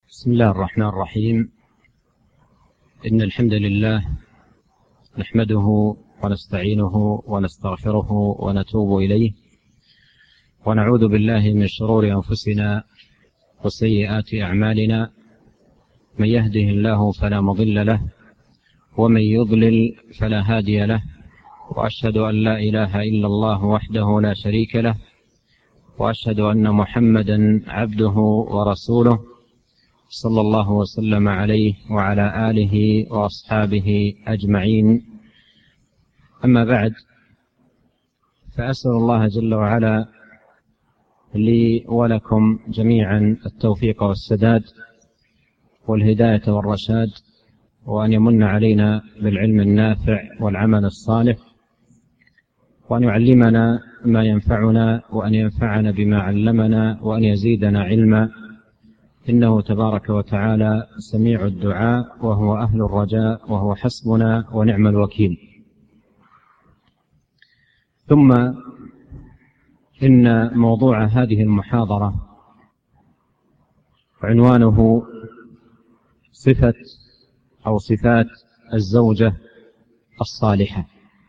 بسم الله الرحمن الرحيم. إن الحمد لله نحمده ونستعينه ونستغفره ونتوب إليه، ونعوذ بالله من شرور أنفسنا وسيئات أعمالنا. من يهده الله فلا مضل له، ومن يضلل فلا هادي له، وأشهد أن لا إله إلا الله وحده لا شريك له، وأشهد أن محمدا عبده ورسوله صلى الله وسلم عليه وعلى آله وأصحابه أجمعين. أما بعد، فأسأل الله جل وعلا لي ولكم جميعا التوفيق والسداد والهداية والرشاد، وأن يمن علينا بالعلم النافع والعمل الصالح، وأن يعلمنا ما ينفعنا، وأن ينفعنا بما علمنا، وأن يزيدنا علما، إنه تبارك وتعالى سميع الدعاء وهو أهل الرجاء وهو حسبنا ونعم الوكيل. ثم إن موضوع هذه المحاضرة عنوانه صفة أو صفات الزوجة الصالحة.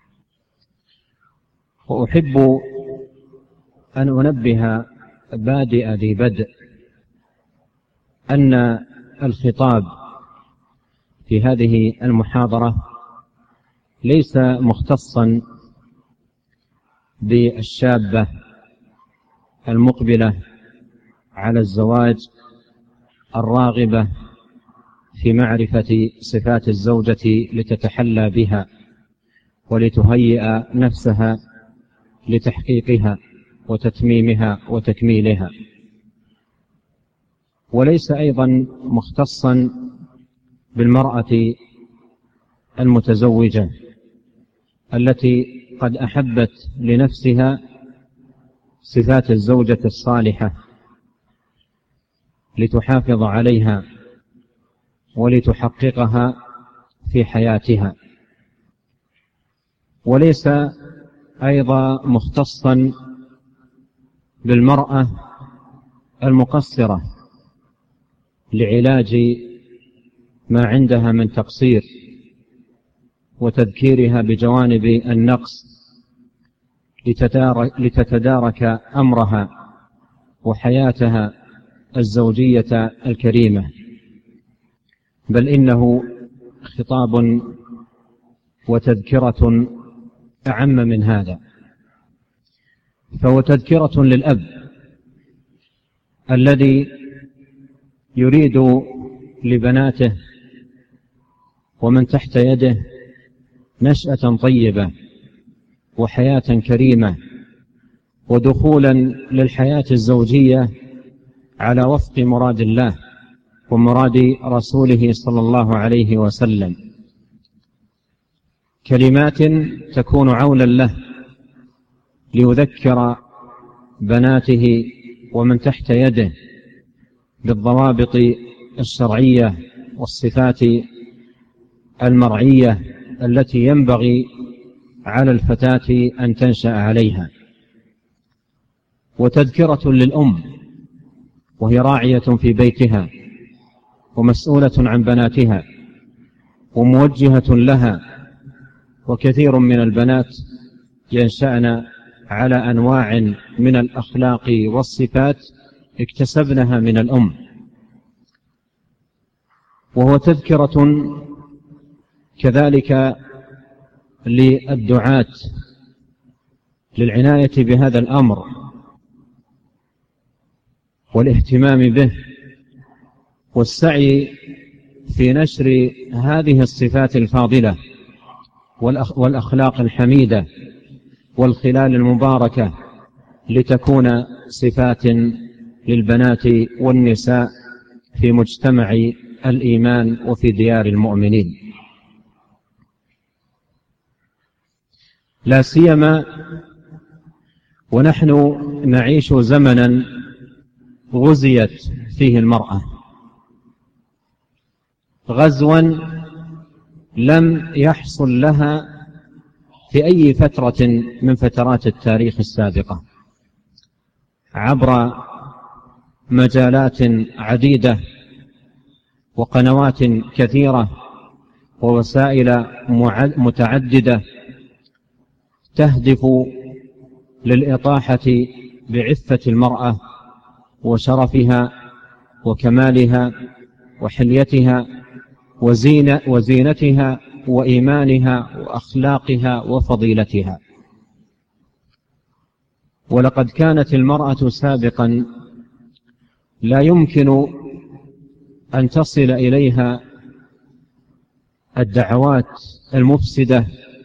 وأحب أن أنبه بادئ ذي بدء أن الخطاب في هذه المحاضرة ليس مختصا بالشابة المقبلة على الزواج الراغبة في معرفة صفات الزوجة لتتحلى بها ولتهيئ نفسها لتحقيقها وتتميمها وتكميلها، وليس أيضا مختصا بالمرأة المتزوجة التي قد أحبت لنفسها صفات الزوجة الصالحة لتحافظ عليها ولتحققها في حياتها، وليس أيضا مختصا بالمرأة المقصرة لعلاج ما عندها من تقصير وتذكيرها بجوانب النقص لتتدارك أمرها وحياتها الزوجية الكريمة، بل إنه خطاب وتذكرة أعم من هذا. فهو تذكرة للأب الذي يريد لبناته ومن تحت يده نشأة طيبة وحياة كريمة ودخولا للحياة الزوجية على وفق مراد الله ومراد رسوله صلى الله عليه وسلم، كلمات تكون عونا له ليذكر بناته ومن تحت يده بالضوابط الشرعية والصفات المرعية التي ينبغي على الفتاة أن تنشأ عليها، وتذكرة للأم وهي راعية في بيتها ومسؤولة عن بناتها وموجهة لها. وكثير من البنات ينشأن على أنواع من الأخلاق والصفات اكتسبنها من الأم. وهو تذكرة كذلك للدعاة للعناية بهذا الأمر والاهتمام به والسعي في نشر هذه الصفات الفاضلة والأخلاق الحميدة والخلال المباركة لتكون صفات للبنات والنساء في مجتمع الإيمان وفي ديار المؤمنين، لا سيما ونحن نعيش زمنا غزيت فيه المرأة غزوا لم يحصل لها في أي فترة من فترات التاريخ السابقة عبر مجالات عديدة وقنوات كثيرة ووسائل متعددة تهدف للإطاحة بعفة المرأة وشرفها وكمالها وحليتها وزينتها وإيمانها وأخلاقها وفضيلتها. ولقد كانت المرأة سابقا لا يمكن أن تصل إليها الدعوات المفسدة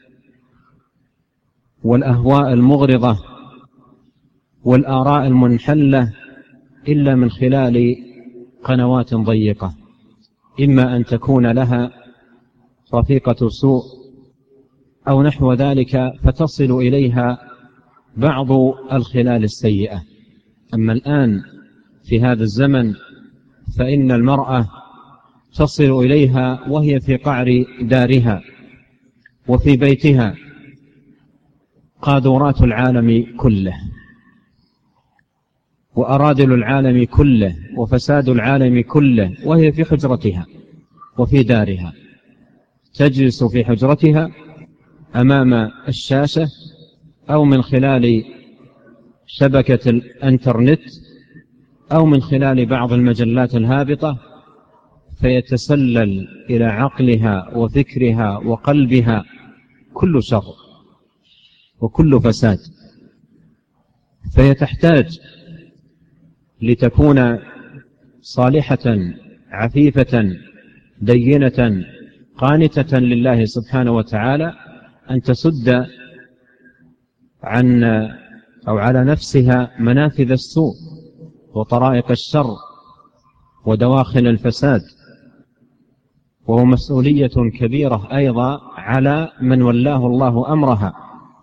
والأهواء المغرضة والآراء المنحلة إلا من خلال قنوات ضيقة، إما أن تكون لها رفيقة سوء أو نحو ذلك فتصل إليها بعض الخلال السيئة. أما الآن في هذا الزمن فإن المرأة تصل إليها وهي في قعر دارها وفي بيتها قاذورات العالم كله وأراذل العالم كله وفساد العالم كله، وهي في حجرتها وفي دارها، تجلس في حجرتها أمام الشاشة أو من خلال شبكة الإنترنت أو من خلال بعض المجلات الهابطة، فيتسلل إلى عقلها وفكرها وقلبها كل شر وكل فساد. فهي تحتاج لتكون صالحة عفيفة دينة قانتة لله سبحانه وتعالى، أن تسد عن أو على نفسها منافذ السوء وطرائق الشر ودواخل الفساد، وهو مسؤولية كبيرة أيضا على من ولاه الله أمرها،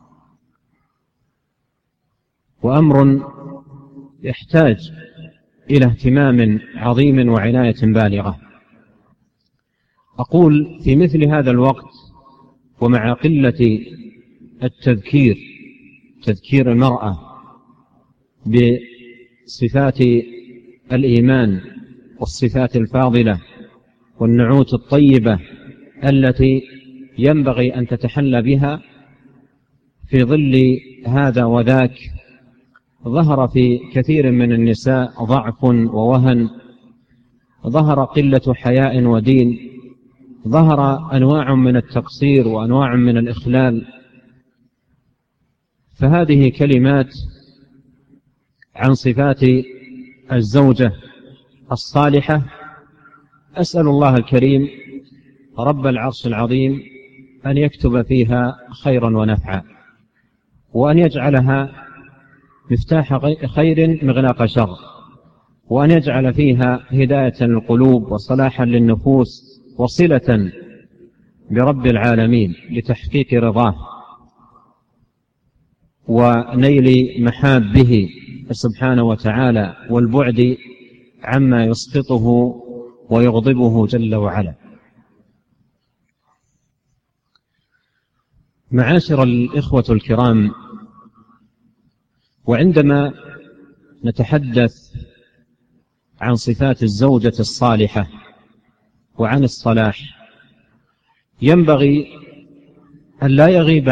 وأمر يحتاج إلى اهتمام عظيم وعناية بالغة. أقول في مثل هذا الوقت ومع قلة تذكير المرأة بصفات الإيمان والصفات الفاضلة والنعوت الطيبة التي ينبغي أن تتحلى بها، في ظل هذا وذاك ظهر في كثير من النساء ضعف ووهن، ظهر قلة حياء ودين، ظهر أنواع من التقصير وأنواع من الإخلال. فهذه كلمات عن صفات الزوجة الصالحة، أسأل الله الكريم رب العرش العظيم أن يكتب فيها خيرا ونفعا، وأن يجعلها مفتاح خير مغلاق شر، وأن يجعل فيها هداية للقلوب وصلاحا للنفوس وصلة برب العالمين لتحقيق رضاه ونيل محابه سبحانه وتعالى والبعد عما يسقطه ويغضبه جل وعلا. معاشر الإخوة الكرام، وعندما نتحدث عن صفات الزوجة الصالحة وعن الصلاح، ينبغي أن لا يغيب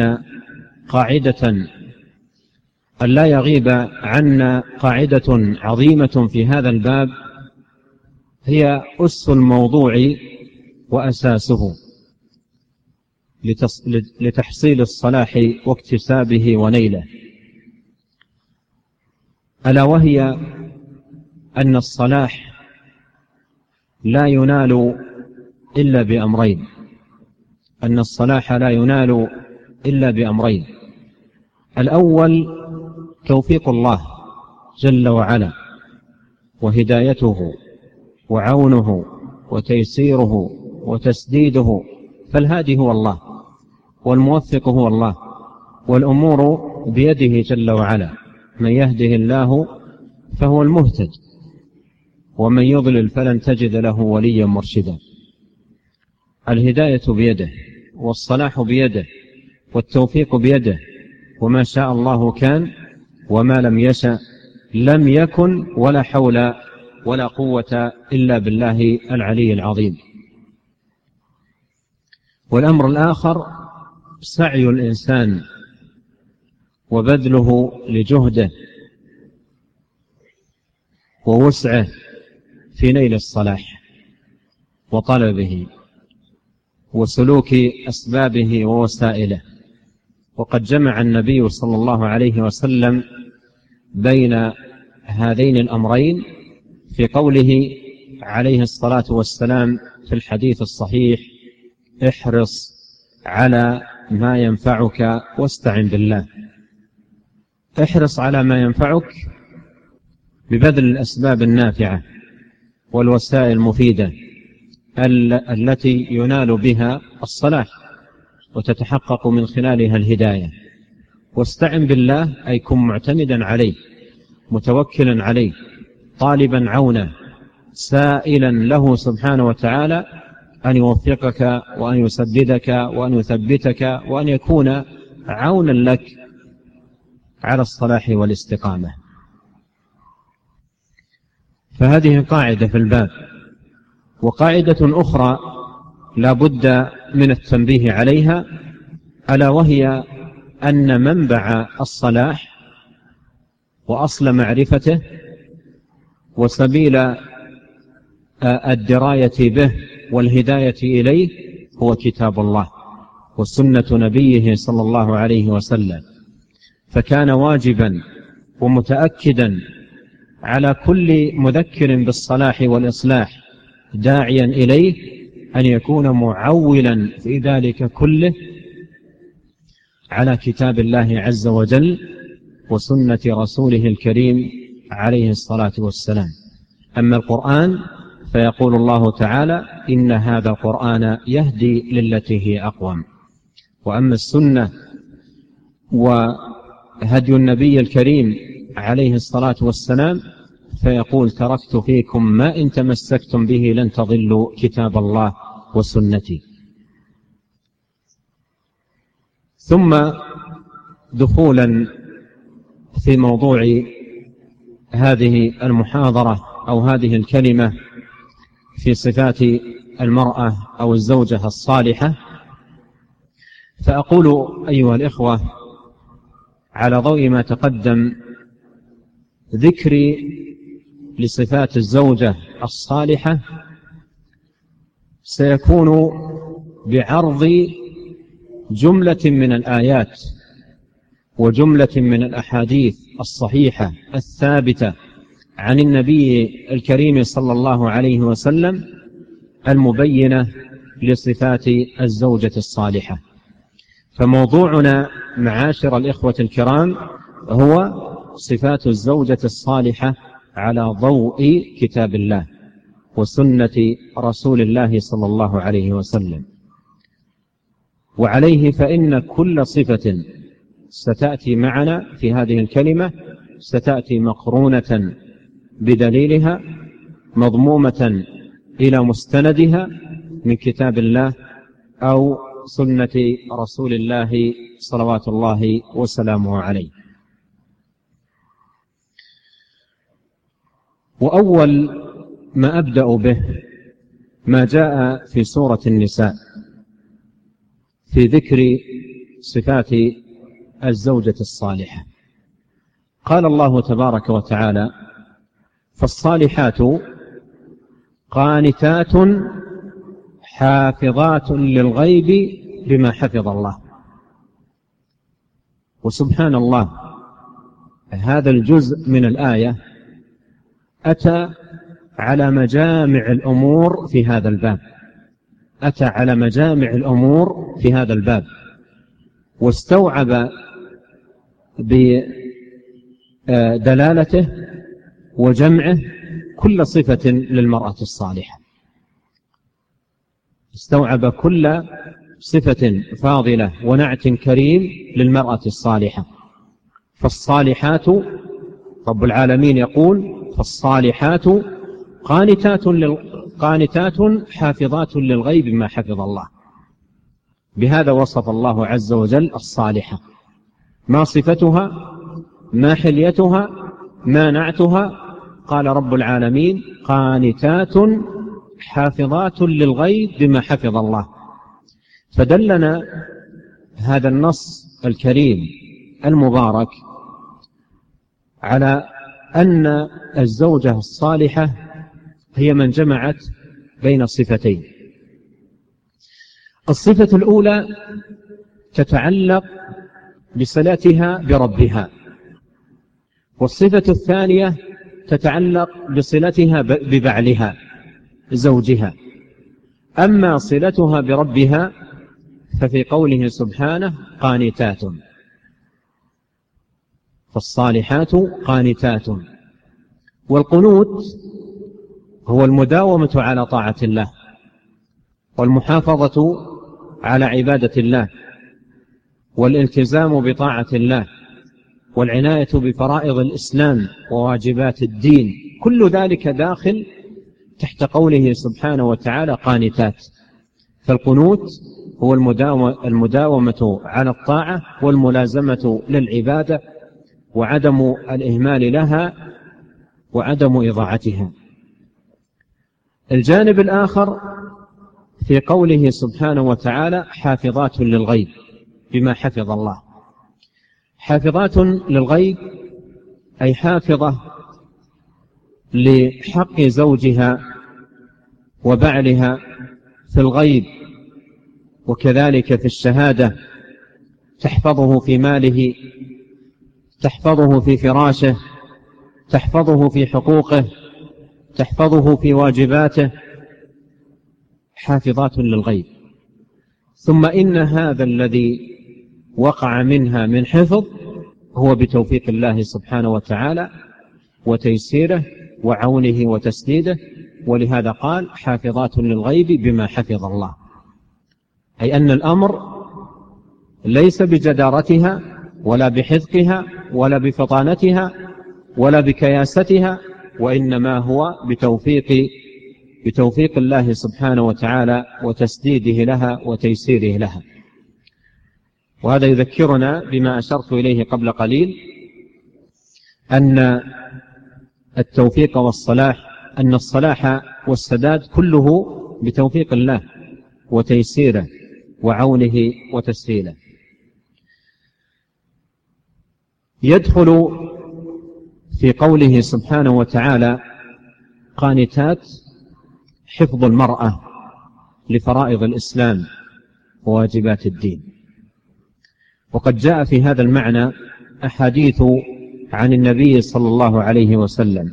عنا قاعدة عظيمة في هذا الباب، هي أس الموضوع وأساسه لتحصيل الصلاح واكتسابه ونيله، ألا وهي أن الصلاح لا ينال إلا بأمرين. الأول توفيق الله جل وعلا وهدايته وعونه وتيسيره وتسديده، فالهادي هو الله والموفق هو الله، والأمور بيده جل وعلا، من يهده الله فهو المهتد ومن يضلل فلن تجد له وليا مرشدا. الهداية بيده والصلاح بيده والتوفيق بيده، وما شاء الله كان وما لم يشأ لم يكن، ولا حول ولا قوة إلا بالله العلي العظيم. والأمر الآخر سعي الإنسان وبذله لجهده ووسعه في نيل الصلاح وطلبه وسلوك أسبابه ووسائله. وقد جمع النبي صلى الله عليه وسلم بين هذين الأمرين في قوله عليه الصلاة والسلام في الحديث الصحيح: احرص على ما ينفعك واستعن بالله. احرص على ما ينفعك ببذل الأسباب النافعة والوسائل المفيدة التي ينال بها الصلاح وتتحقق من خلالها الهداية. واستعن بالله أي كن معتمدا عليه، متوكلا عليه، طالبا عونه، سائلا له سبحانه وتعالى أن يوفقك وأن يسددك وأن يثبتك وأن يكون عونا لك على الصلاح والاستقامة. فهذه قاعدة في الباب. وقاعدة أخرى لا بد من التنبيه عليها، ألا وهي أن منبع الصلاح وأصل معرفته وسبيل الدراية به والهداية إليه هو كتاب الله وسنة نبيه صلى الله عليه وسلم. فكان واجبا ومتأكدا على كل مذكر بالصلاح والإصلاح داعيا إليه أن يكون معولا في ذلك كله على كتاب الله عز وجل وسنة رسوله الكريم عليه الصلاة والسلام. أما القرآن فيقول الله تعالى: إن هذا القرآن يهدي للتي هي أقوم. وأما السنة وهدي النبي الكريم عليه الصلاة والسلام فيقول: تركت فيكم ما إن تمسكتم به لن تضلوا كتاب الله وسنتي. ثم دخولا في موضوع هذه المحاضرة أو هذه الكلمة في صفات المرأة أو الزوجة الصالحة، فأقول أيها الإخوة على ضوء ما تقدم ذكري لصفات الزوجة الصالحة سيكون بعرض جملة من الآيات وجملة من الأحاديث الصحيحة الثابتة عن النبي الكريم صلى الله عليه وسلم المبينة لصفات الزوجة الصالحة. فموضوعنا معاشر الإخوة الكرام هو صفات الزوجة الصالحة على ضوء كتاب الله وسنة رسول الله صلى الله عليه وسلم. وعليه فإن كل صفة ستأتي معنا في هذه الكلمة ستأتي مقرونة بدليلها مضمومة إلى مستندها من كتاب الله أو سنة رسول الله صلوات الله وسلامه عليه. وأول ما أبدأ به ما جاء في سورة النساء في ذكر صفات الزوجة الصالحة. قال الله تبارك وتعالى: فالصالحات قانتات حافظات للغيب بما حفظ الله. وسبحان الله، هذا الجزء من الآية أتى على مجامع الأمور في هذا الباب، أتى على مجامع الأمور في هذا الباب، واستوعب بدلالته وجمعه كل صفة للمرأة الصالحة، استوعب كل صفة فاضلة ونعت كريم للمرأة الصالحة. فالصالحات، رب العالمين يقول: فالصالحات قانتات حافظات للغيب ما حفظ الله. بهذا وصف الله عز وجل الصالحة. ما صفتها؟ ما حليتها؟ ما نعتها؟ قال رب العالمين قانتات حافظات للغيب بما حفظ الله. فدلنا هذا النص الكريم المبارك على أن الزوجة الصالحة هي من جمعت بين الصفتين. الصفة الأولى تتعلق بصلتها بربها، والصفة الثانية تتعلق بصلتها ببعلها زوجها. أما صلتها بربها ففي قوله سبحانه قانتات، فالصالحات قانتات. والقنوت هو المداومة على طاعة الله والمحافظة على عبادة الله والالتزام بطاعة الله والعناية بفرائض الإسلام وواجبات الدين، كل ذلك داخل تحت قوله سبحانه وتعالى قانتات. فالقنوت هو المداومة على الطاعة والملازمة للعبادة وعدم الإهمال لها وعدم إضاعتها. الجانب الآخر في قوله سبحانه وتعالى حافظات للغيب بما حفظ الله. حافظات للغيب أي حافظة لحق زوجها وبعلها في الغيب وكذلك في الشهادة، تحفظه في ماله، تحفظه في فراشه، تحفظه في حقوقه، تحفظه في واجباته، حافظات للغيب. ثم إن هذا الذي وقع منها من حفظ هو بتوفيق الله سبحانه وتعالى وتيسيره وعونه وتسديده، ولهذا قال حافظات للغيب بما حفظ الله، أي أن الأمر ليس بجدارتها ولا بحذقها ولا بفطانتها ولا بكياستها، وإنما هو بتوفيق الله سبحانه وتعالى وتسديده لها وتيسيره لها. وهذا يذكرنا بما أشرت إليه قبل قليل، أن التوفيق والصلاح، أن الصلاح والسداد كله بتوفيق الله وتيسيره وعونه وتسهيله. يدخل في قوله سبحانه وتعالى قانتات حفظ المرأة لفرائض الإسلام وواجبات الدين. وقد جاء في هذا المعنى أحاديث عن النبي صلى الله عليه وسلم،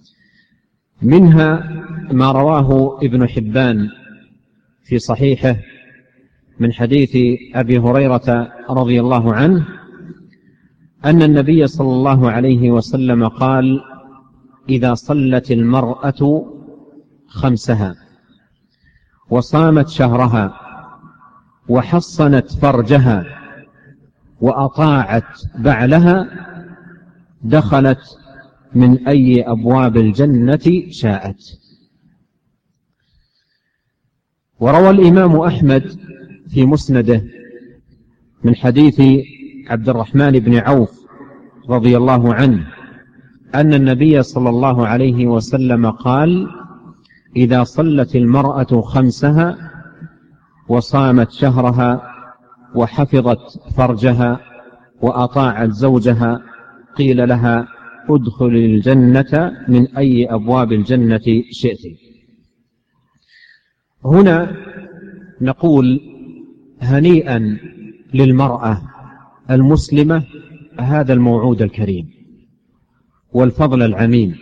منها ما رواه ابن حبان في صحيحه من حديث أبي هريرة رضي الله عنه أن النبي صلى الله عليه وسلم قال: إذا صلت المرأة خمسها وصامت شهرها وحصنت فرجها وأطاعت بعلها دخلت من أي أبواب الجنة شاءت. وروى الإمام أحمد في مسنده من حديث عبد الرحمن بن عوف رضي الله عنه أن النبي صلى الله عليه وسلم قال: إذا صلت المرأة خمسها وصامت شهرها وحفظت فرجها وأطاعت زوجها قيل لها: ادخل الجنة من أي أبواب الجنة شئت. هنا نقول هنيئا للمرأة المسلمة هذا الموعود الكريم والفضل العميم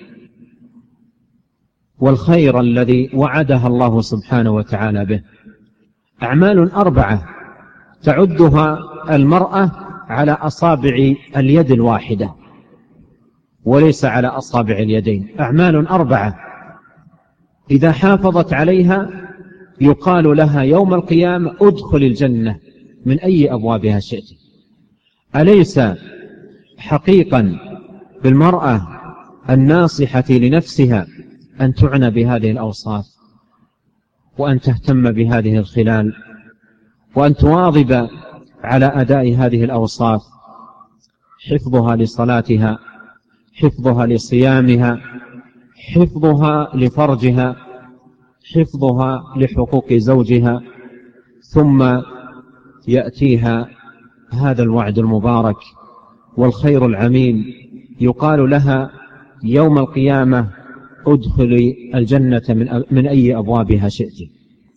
والخير الذي وعدها الله سبحانه وتعالى به. أعمال 4 تعدها المرأة على أصابع اليد الواحدة وليس على أصابع اليدين. أعمال 4 إذا حافظت عليها يقال لها يوم القيامة: ادخل الجنة من أي أبوابها شئت. أليس حقيقا بالمرأة الناصحة لنفسها أن تعنى بهذه الأوصاف وأن تهتم بهذه الخلال وأن تواظب على أداء هذه الأوصاف: حفظها لصلاتها، حفظها لصيامها، حفظها لفرجها، حفظها لحقوق زوجها، ثم يأتيها هذا الوعد المبارك والخير العميم، يقال لها يوم القيامة ادخلي الجنة من أي أبوابها شئت.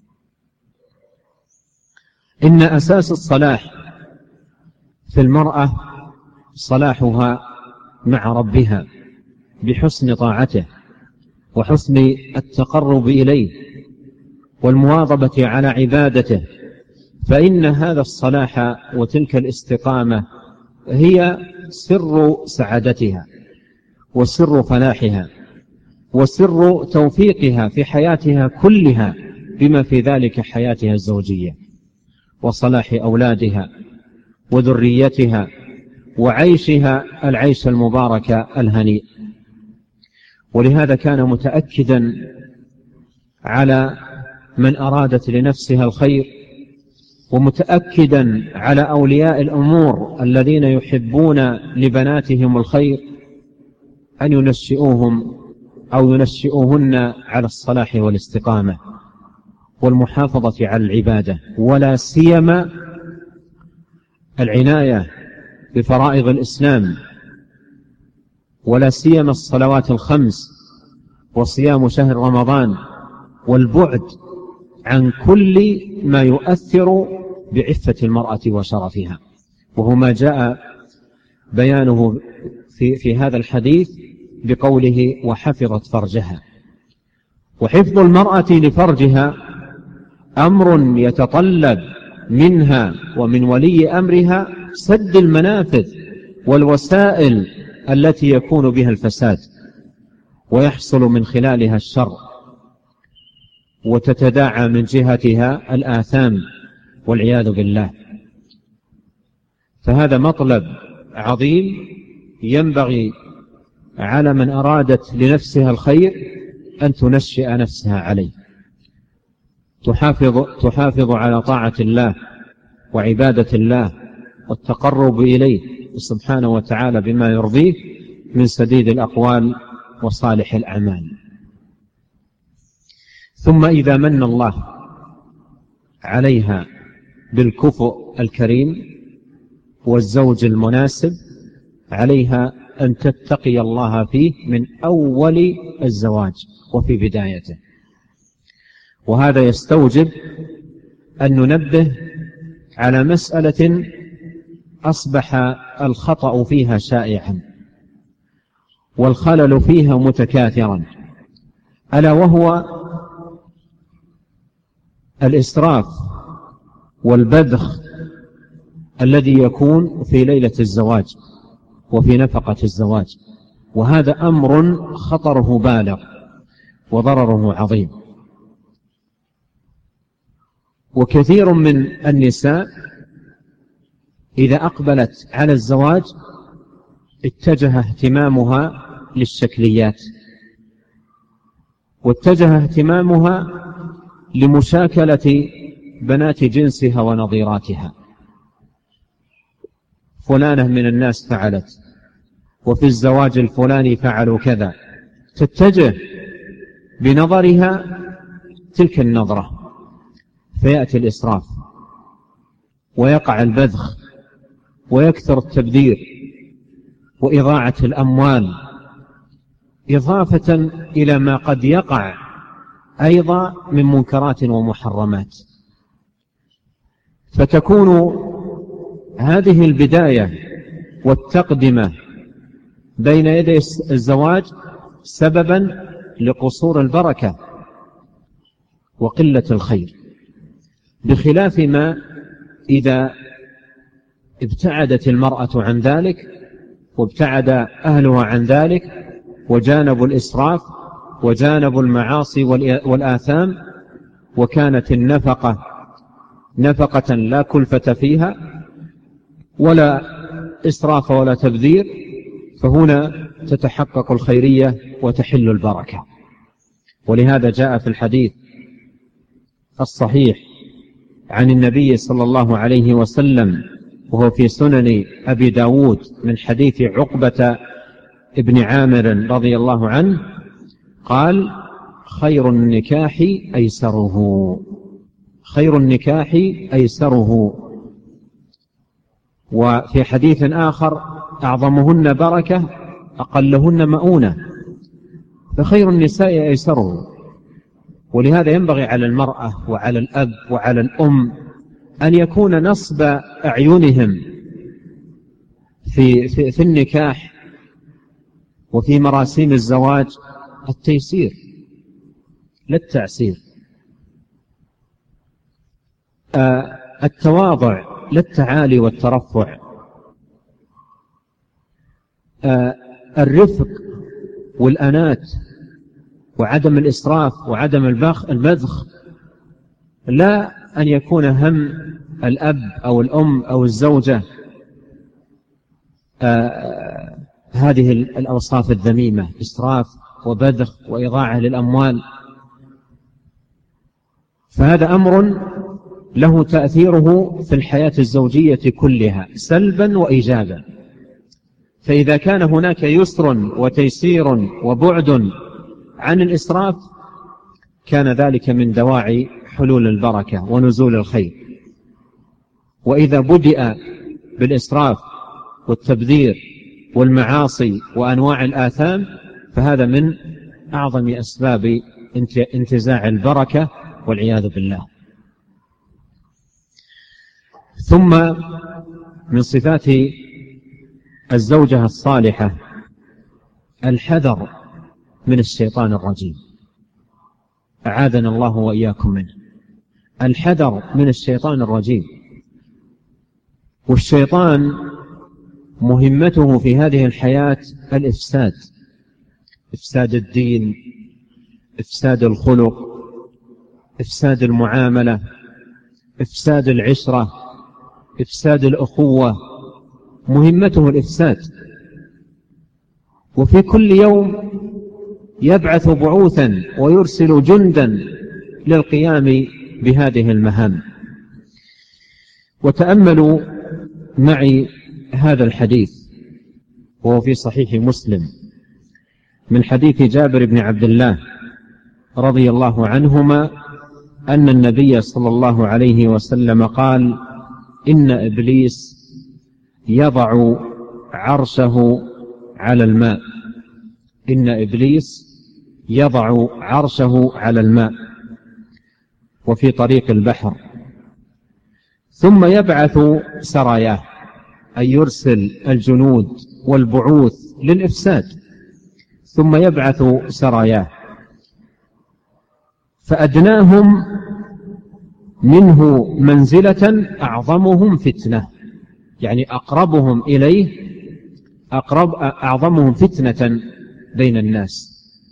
إن أساس الصلاح في المرأة صلاحها مع ربها بحسن طاعته وحسن التقرب إليه والمواظبة على عبادته، فإن هذا الصلاح وتلك الاستقامة هي سر سعادتها وسر فلاحها وسر توفيقها في حياتها كلها، بما في ذلك حياتها الزوجية وصلاح أولادها وذريتها وعيشها العيش المبارك الهنيء. ولهذا كان متأكدا على من أرادت لنفسها الخير، ومتأكدا على أولياء الأمور الذين يحبون لبناتهم الخير أن ينشئوهم أو ينشئوهن على الصلاح والاستقامة والمحافظة على العبادة، ولا سيما العناية بفرائض الإسلام، ولا سيما الصلوات الخمس وصيام شهر رمضان، والبعد عن كل ما يؤثر بعفة المرأة وشرفها، وهو ما جاء بيانه في هذا الحديث بقوله وحفظت فرجها. وحفظ المرأة لفرجها أمر يتطلب منها ومن ولي أمرها سد المنافذ والوسائل التي يكون بها الفساد ويحصل من خلالها الشر، وتتداعى من جهتها الآثام والعياذ بالله. فهذا مطلب عظيم ينبغي على من أرادت لنفسها الخير أن تنشئ نفسها عليه، تحافظ على طاعة الله وعبادة الله والتقرب إليه سبحانه وتعالى بما يرضيه من سديد الأقوال وصالح الأعمال. ثم إذا من الله عليها بالكفء الكريم والزوج المناسب، عليها أن تتقي الله فيه من أول الزواج وفي بدايته. وهذا يستوجب أن ننبه على مسألة أصبح الخطأ فيها شائعا والخلل فيها متكاثرا، ألا وهو الإسراف والبذخ الذي يكون في ليلة الزواج وفي نفقة الزواج، وهذا أمر خطره بالغ وضرره عظيم. وكثير من النساء إذا أقبلت على الزواج اتجه اهتمامها للشكليات، واتجه اهتمامها لمشاكلة بنات جنسها ونظيراتها. فلانة من الناس فعلت، وفي الزواج الفلاني فعلوا كذا، تتجه بنظرها تلك النظرة، فيأتي الإسراف ويقع البذخ ويكثر التبذير وإضاعة الأموال، إضافة إلى ما قد يقع أيضا من منكرات ومحرمات. فتكون هذه البداية والتقدمة بين يدي الزواج سببا لقصور البركة وقلة الخير، بخلاف ما إذا ابتعدت المرأة عن ذلك وابتعد أهلها عن ذلك وجانبوا الإسراف وجانبوا المعاصي والآثام، وكانت النفقة نفقة لا كلفة فيها ولا إسراف ولا تبذير، فهنا تتحقق الخيرية وتحل البركة. ولهذا جاء في الحديث الصحيح عن النبي صلى الله عليه وسلم، وهو في سنن أبي داود، من حديث عقبة ابن عامر رضي الله عنه، قال خير النكاح أيسره، خير النكاح أيسره. وفي حديث آخر أعظمهن بركة أقلهن مؤونة، فخير النساء أيسره. ولهذا ينبغي على المرأة وعلى الأب وعلى الأم أن يكون نصب أعينهم في النكاح وفي مراسيم الزواج التيسير لا التعسير، التواضع لا التعالي والترفع، الرفق والأنات وعدم الإسراف وعدم البذخ، لا أن يكون هم الأب أو الأم أو الزوجة هذه الأوصاف الذميمة، إسراف وبذخ وإضاعة للأموال. فهذا أمر له تأثيره في الحياة الزوجية كلها سلبا وإيجابا. فإذا كان هناك يسر وتيسير وبعد عن الإسراف كان ذلك من دواعي حلول البركة ونزول الخير. وإذا بدأ بالإسراف والتبذير والمعاصي وأنواع الآثام فهذا من أعظم أسباب انتزاع البركة والعياذ بالله. ثم من صفات الزوجة الصالحة الحذر من الشيطان الرجيم، أعاذنا الله وإياكم منه. الحذر من الشيطان الرجيم. والشيطان مهمته في هذه الحياة الإفساد، إفساد الدين، إفساد الخلق، إفساد المعاملة، إفساد العشرة، إفساد الأخوة، مهمته الإفساد. وفي كل يوم يبعث بعوثا ويرسل جندا للقيام بهذه المهام. وتأملوا معي هذا الحديث وهو في صحيح مسلم من حديث جابر بن عبد الله رضي الله عنهما أن النبي صلى الله عليه وسلم قال: إن إبليس يضع عرشه على الماء، إن إبليس يضع عرشه على الماء وفي طريق البحر، ثم يبعث سراياه، أي يرسل الجنود والبعوث للإفساد، ثم يبعث سراياه، فأدناهم منه منزلة أعظمهم فتنة، يعني أقربهم إليه أعظمهم فتنة بين الناس.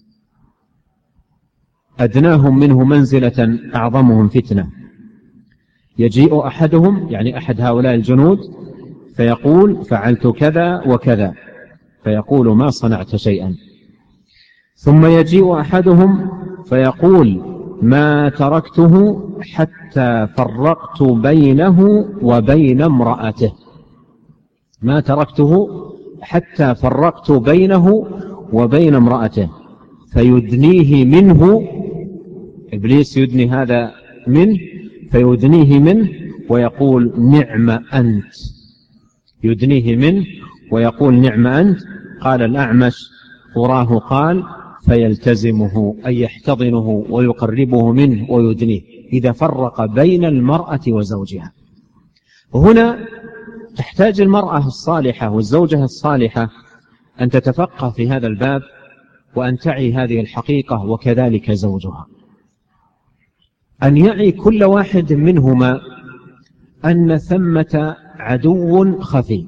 أدناهم منه منزلة أعظمهم فتنة. يجيء أحدهم، يعني أحد هؤلاء الجنود، فيقول: فعلت كذا وكذا، فيقول: ما صنعت شيئا. ثم يجيء أحدهم فيقول: ما تركته حتى فرقت بينه وبين امرأته، ما تركته حتى فرقت بينه وبين امرأته، فيدنيه منه، إبليس يدني هذا منه، فيدنيه منه ويقول: نعم أنت، يدنيه منه ويقول: نعم أنت. قال الأعمش: أراه قال: فيلتزمه، أي يحتضنه ويقربه منه ويدنيه، إذا فرق بين المرأة وزوجها. وهنا تحتاج المرأة الصالحة والزوجة الصالحة أن تتفقه في هذا الباب وأن تعي هذه الحقيقة، وكذلك زوجها، أن يعي كل واحد منهما أن ثمة عدو خفي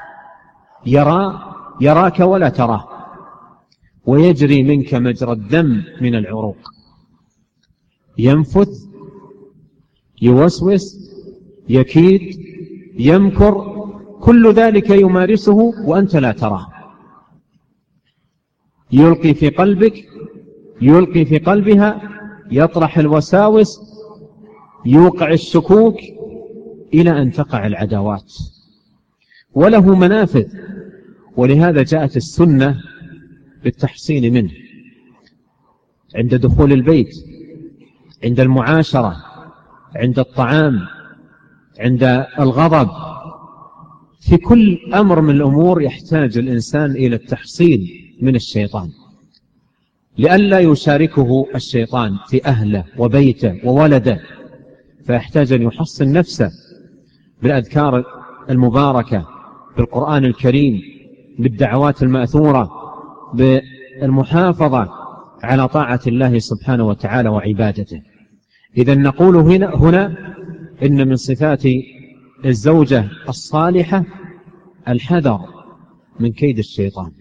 يراك ولا تراه، ويجري منك مجرى الدم من العروق، ينفث، يوسوس، يكيد، يمكر، كل ذلك يمارسه وأنت لا تراه. يلقي في قلبك، يلقي في قلبها، يطرح الوساوس، يوقع الشكوك، إلى أن تقع العداوات، وله منافذ. ولهذا جاءت السنة بالتحصين منه، عند دخول البيت، عند المعاشرة، عند الطعام، عند الغضب. في كل أمر من الأمور يحتاج الإنسان إلى التحصين من الشيطان لئلا يشاركه الشيطان في أهله وبيته وولده، فيحتاج أن يحصن نفسه بالأذكار المباركة، بالقرآن الكريم، بالدعوات المأثورة، بالمحافظة على طاعة الله سبحانه وتعالى وعبادته. إذن نقول هنا إن من صفات الزوجة الصالحة الحذر من كيد الشيطان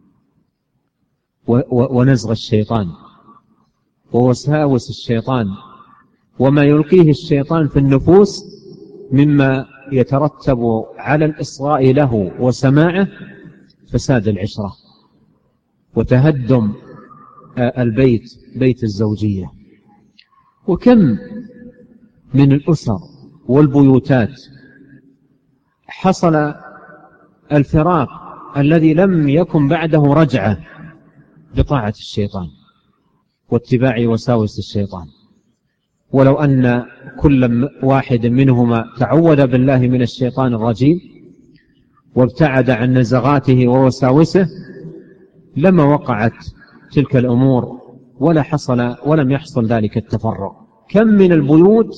ونزغ الشيطان ووساوس الشيطان وما يلقيه الشيطان في النفوس مما يترتب على الإصغاء له وسماعه فساد العشرة وتهدم البيت، بيت الزوجية. وكم من الأسر والبيوتات حصل الفراق الذي لم يكن بعده رجعة بطاعة الشيطان واتباع وساوس الشيطان، ولو أن كل واحد منهما تعوذ بالله من الشيطان الرجيم وابتعد عن نزغاته ووساوسه لما وقعت تلك الأمور ولم يحصل ذلك التفرق. كم من البيوت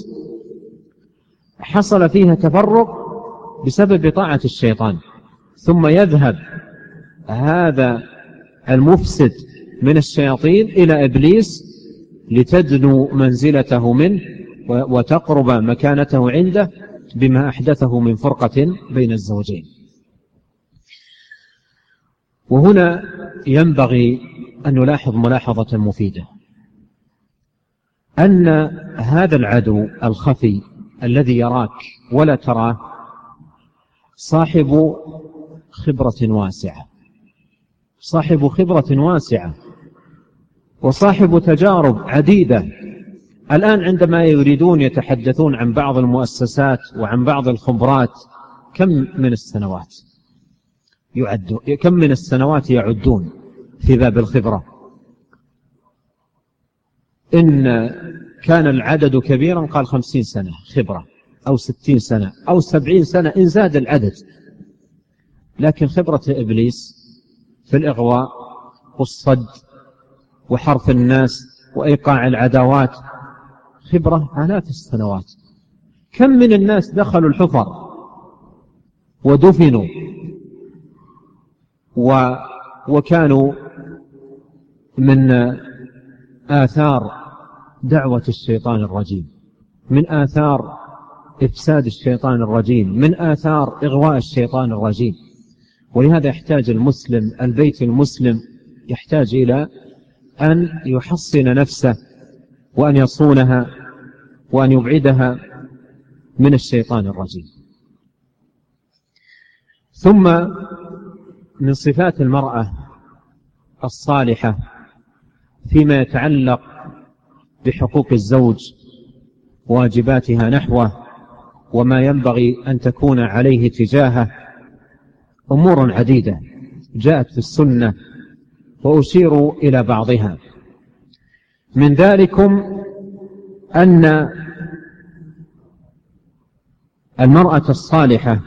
حصل فيها تفرق بسبب طاعة الشيطان، ثم يذهب هذا المفسد من الشياطين إلى إبليس لتدنو منزلته منه وتقرب مكانته عنده بما أحدثه من فرقة بين الزوجين. وهنا ينبغي أن نلاحظ ملاحظة مفيدة، أن هذا العدو الخفي الذي يراك ولا تراه صاحب خبرة واسعة، صاحب خبرة واسعة وصاحب تجارب عديدة. الآن عندما يريدون يتحدثون عن بعض المؤسسات وعن بعض الخبرات كم من السنوات يعدون في باب الخبرة. إن كان العدد كبيرا قال 50 سنة خبرة أو 60 سنة أو 70 سنة إن زاد العدد. لكن خبرة إبليس في الإغواء والصد وحرف الناس وإيقاع العداوات خبرة آلاف السنوات. كم من الناس دخلوا الحفر ودفنوا وكانوا من آثار دعوة الشيطان الرجيم، من آثار إفساد الشيطان الرجيم، من آثار إغواء الشيطان الرجيم. ولهذا يحتاج المسلم، البيت المسلم يحتاج إلى أن يحصن نفسه وأن يصونها وأن يبعدها من الشيطان الرجيم. ثم من صفات المرأة الصالحة فيما يتعلق بحقوق الزوج واجباتها نحوه وما ينبغي أن تكون عليه تجاهه أمور عديدة جاءت في السنة وأشير إلى بعضها. من ذلكم أن المرأة الصالحة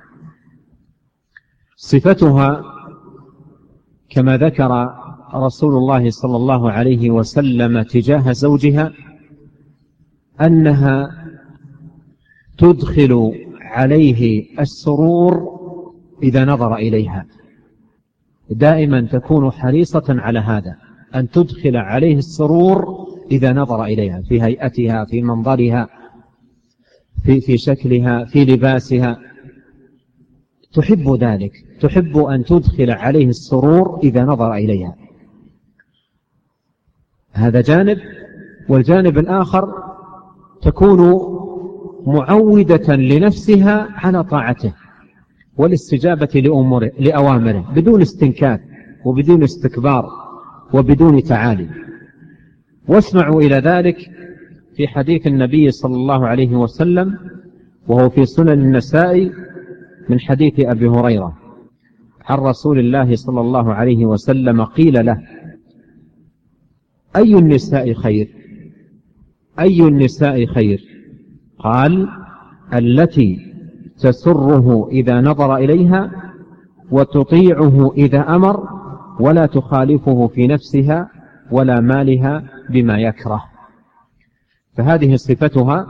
صفتها كما ذكر رسول الله صلى الله عليه وسلم تجاه زوجها أنها تدخل عليه السرور إذا نظر إليها. دائما تكون حريصة على هذا، أن تدخل عليه السرور إذا نظر إليها، في هيئتها، في منظرها، في شكلها، في لباسها، تحب ذلك، تحب أن تدخل عليه السرور إذا نظر إليها. هذا جانب. والجانب الآخر تكون معودة لنفسها على طاعته والاستجابة لأوامره بدون استنكاف وبدون استكبار وبدون تعالي. واسمعوا إلى ذلك في حديث النبي صلى الله عليه وسلم وهو في سنن النسائي من حديث أبي هريرة عن رسول الله صلى الله عليه وسلم قيل له: أي النساء خير؟ أي النساء خير؟ قال: التي تسره إذا نظر إليها، وتطيعه إذا أمر، ولا تخالفه في نفسها ولا مالها بما يكره. فهذه صفتها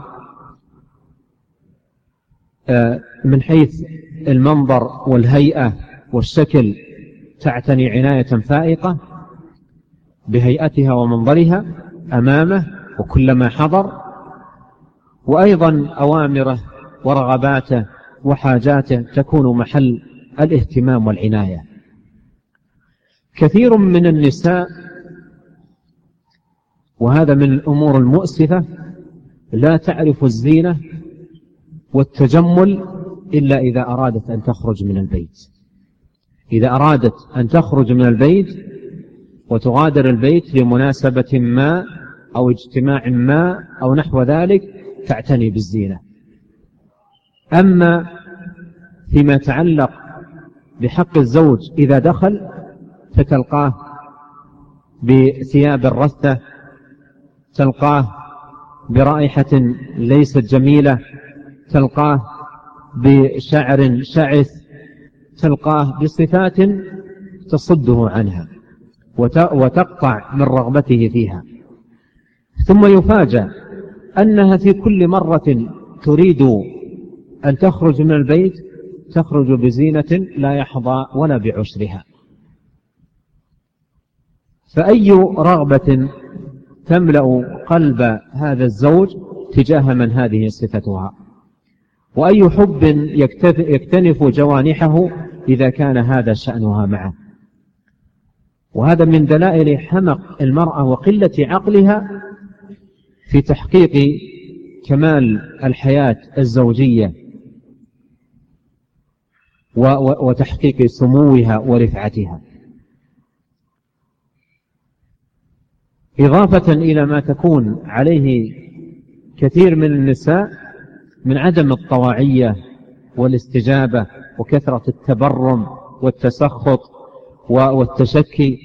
من حيث المنظر والهيئة والشكل، تعتني عناية فائقة بهيئتها ومنظرها أمامه وكلما حضر، وأيضا أوامره ورغباته وحاجاته تكون محل الاهتمام والعناية. كثير من النساء، وهذا من الأمور المؤسفة، لا تعرف الزينة والتجمل إلا إذا أرادت أن تخرج من البيت. إذا أرادت أن تخرج من البيت وتغادر البيت لمناسبة ما أو اجتماع ما أو نحو ذلك تعتني بالزينة. أما فيما يتعلق بحق الزوج إذا دخل فتلقاه بثياب رثة، تلقاه برائحة ليست جميلة، تلقاه بشعر شعث، تلقاه بصفات تصده عنها وتقطع من رغبته فيها، ثم يفاجأ أنها في كل مرة تريد أن تخرج من البيت تخرج بزينة لا يحظى ولا بعشرها. فأي رغبة تملأ قلب هذا الزوج تجاه من هذه صفتها، وأي حب يكتنف جوانحه إذا كان هذا شأنها معه. وهذا من دلائل حمق المرأة وقلة عقلها في تحقيق كمال الحياة الزوجية وتحقيق سموها ورفعتها، إضافة إلى ما تكون عليه كثير من النساء من عدم الطواعية والاستجابة وكثرة التبرم والتسخط والتشكي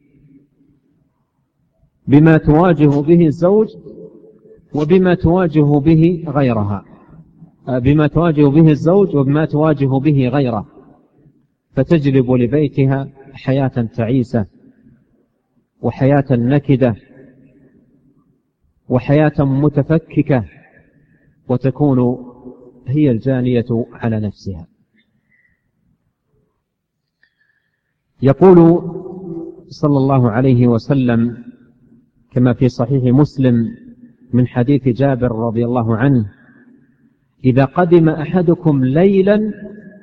بما تواجه به الزوج وبما تواجه به غيرها، بما تواجه به الزوج وبما تواجه به غيره، فتجلب لبيتها حياة تعيسة وحياة نكدة وحياة متفككة، وتكون هي الجانية على نفسها. يقول صلى الله عليه وسلم كما في صحيح مسلم من حديث جابر رضي الله عنه: إذا قدم أحدكم ليلا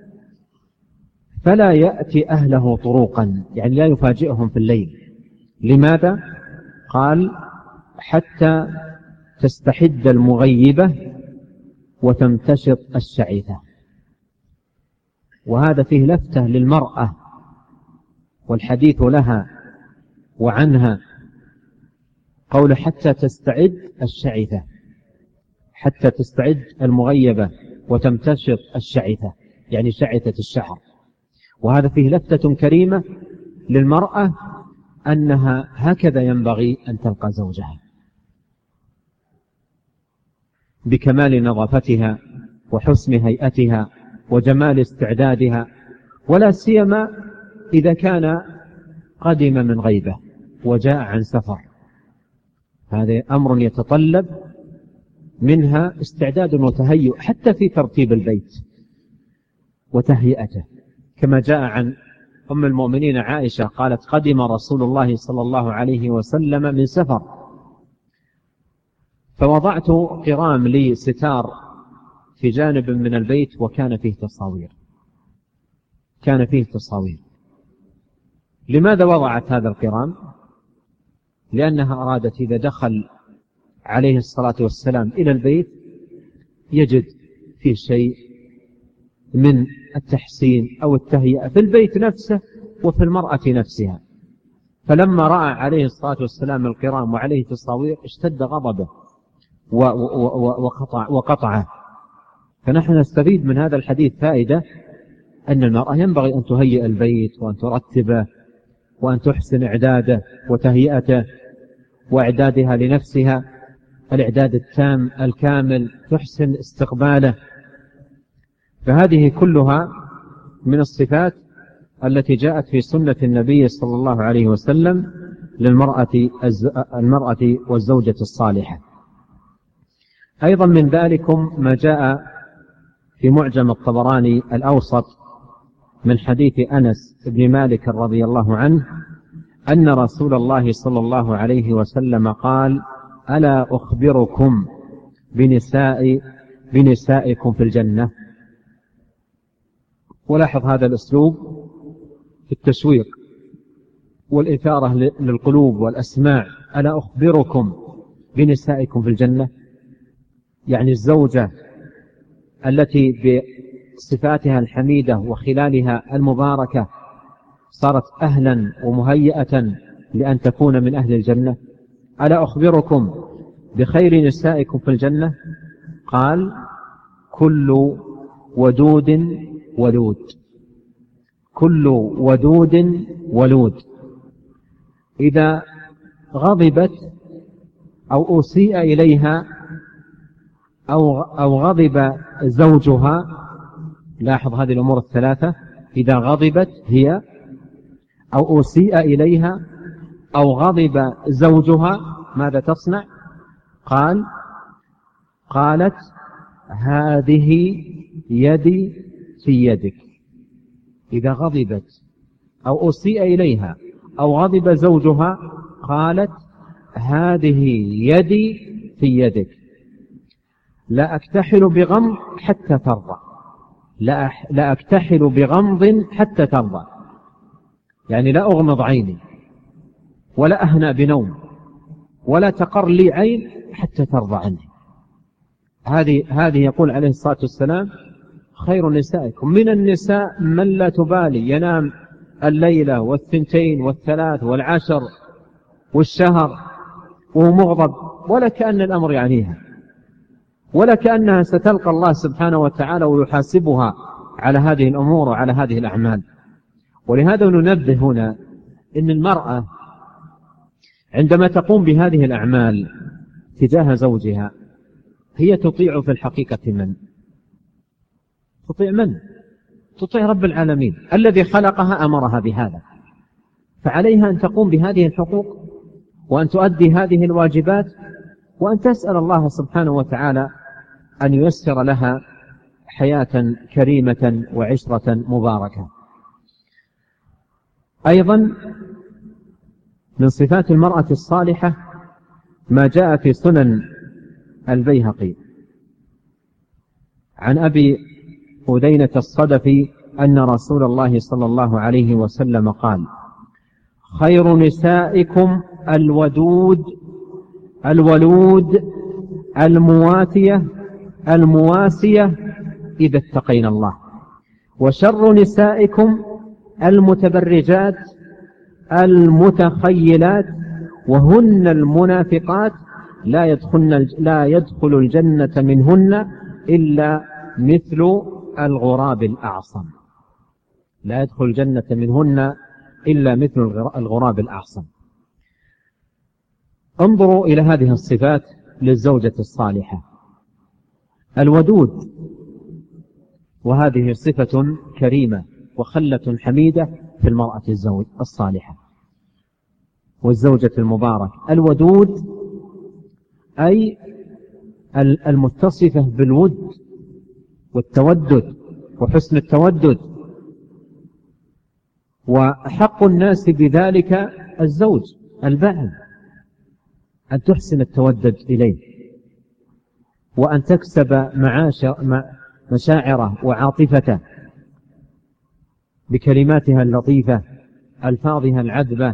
فلا يأتي أهله طروقا، يعني لا يفاجئهم في الليل. لماذا؟ قال: حتى تستحد المغيبة وتمتشط الشعيثة. وهذا فيه لفتة للمرأة والحديث لها وعنها، قول حتى تستعد الشعيثة، حتى تستعد المغيبة وتمتشط الشعيثة، يعني شعثة الشعر. وهذا فيه لفتة كريمة للمرأة أنها هكذا ينبغي أن تلقى زوجها، بكمال نظافتها وحسن هيئتها وجمال استعدادها، ولا سيما إذا كان قدم من غيبة وجاء عن سفر. هذا أمر يتطلب منها استعداد وتهيؤ حتى في ترتيب البيت وتهيئته، كما جاء عن أم المؤمنين عائشة قالت: قدم رسول الله صلى الله عليه وسلم من سفر، فوضعت قرام لي ستار في جانب من البيت وكان فيه تصاوير، كان فيه تصاوير. لماذا وضعت هذا القرام؟ لأنها أرادت إذا دخل عليه الصلاة والسلام إلى البيت يجد فيه شيء من التحسين أو التهيئة في البيت نفسه وفي المرأة نفسها. فلما رأى عليه الصلاة والسلام القرام وعليه تصاوير اشتد غضبه وقطعه. فنحن نستفيد من هذا الحديث فائدة أن المرأة ينبغي أن تهيئ البيت وأن ترتبه وأن تحسن إعداده وتهيئته، وإعدادها لنفسها الإعداد التام الكامل، تحسن استقباله. فهذه كلها من الصفات التي جاءت في سنة النبي صلى الله عليه وسلم للمرأة والزوجة الصالحة. أيضا من ذلكم ما جاء في معجم الطبراني الأوسط من حديث أنس بن مالك رضي الله عنه أن رسول الله صلى الله عليه وسلم قال: ألا أخبركم بنسائكم في الجنة؟ ولاحظ هذا الأسلوب في التشويق والإثارة للقلوب والأسماع. ألا أخبركم بنسائكم في الجنة؟ يعني الزوجة التي بصفاتها الحميدة وخلالها المباركة صارت أهلا ومهيئة لأن تكون من أهل الجنة. ألا أخبركم بخير نسائكم في الجنة؟ قال: كل ودود ولود. كل ودود ولود. إذا غضبت أو أسيء إليها أو غضب زوجها، لاحظ هذه الأمور الثلاثة: إذا غضبت هي أو أسيء إليها أو غضب زوجها ماذا تصنع؟ قالت: هذه يدي في يدك. إذا غضبت أو أسيء إليها أو غضب زوجها قالت: هذه يدي في يدك، لا أكتحل بغمض حتى ترضى. لا أكتحل بغمض حتى ترضى، يعني لا أغمض عيني ولا أهنأ بنوم ولا تقر لي عين حتى ترضى عني. هذه يقول عليه الصلاة والسلام خير نسائكم. من النساء من لا تبالي، ينام الليلة والثنتين والثلاث والعشر والشهر وهو مغضب ولا كأن الأمر يعنيها، ولا كأنها ستلقى الله سبحانه وتعالى ويحاسبها على هذه الأمور وعلى هذه الأعمال. ولهذا ننبه هنا إن المرأة عندما تقوم بهذه الأعمال تجاه زوجها هي تطيع في الحقيقة من؟ تطيع من؟ تطيع رب العالمين الذي خلقها، أمرها بهذا، فعليها أن تقوم بهذه الحقوق وأن تؤدي هذه الواجبات وأن تسأل الله سبحانه وتعالى أن ييسر لها حياة كريمة وعشرة مباركة. أيضا من صفات المرأة الصالحة ما جاء في سنن البيهقي عن أبي أدينة الصدفي أن رسول الله صلى الله عليه وسلم قال: خير نسائكم الولود المواسية إذا اتقينا الله، وشر نسائكم المتبرجات المتخيلات وهن المنافقات لا يدخل الجنة منهن إلا مثل الغراب الأعصم. لا يدخل الجنة منهن إلا مثل الغراب الأعصم. انظروا إلى هذه الصفات للزوجة الصالحة: الودود، وهذه صفة كريمة وخلة حميدة في المرأة الصالحة والزوجة المبارك. الودود أي المتصفة بالود والتودد وحسن التودد، وحق الناس بذلك الزوج البعل أن تحسن التودد إليه وأن تكسب مشاعره وعاطفته بكلماتها اللطيفة، ألفاظها العذبة،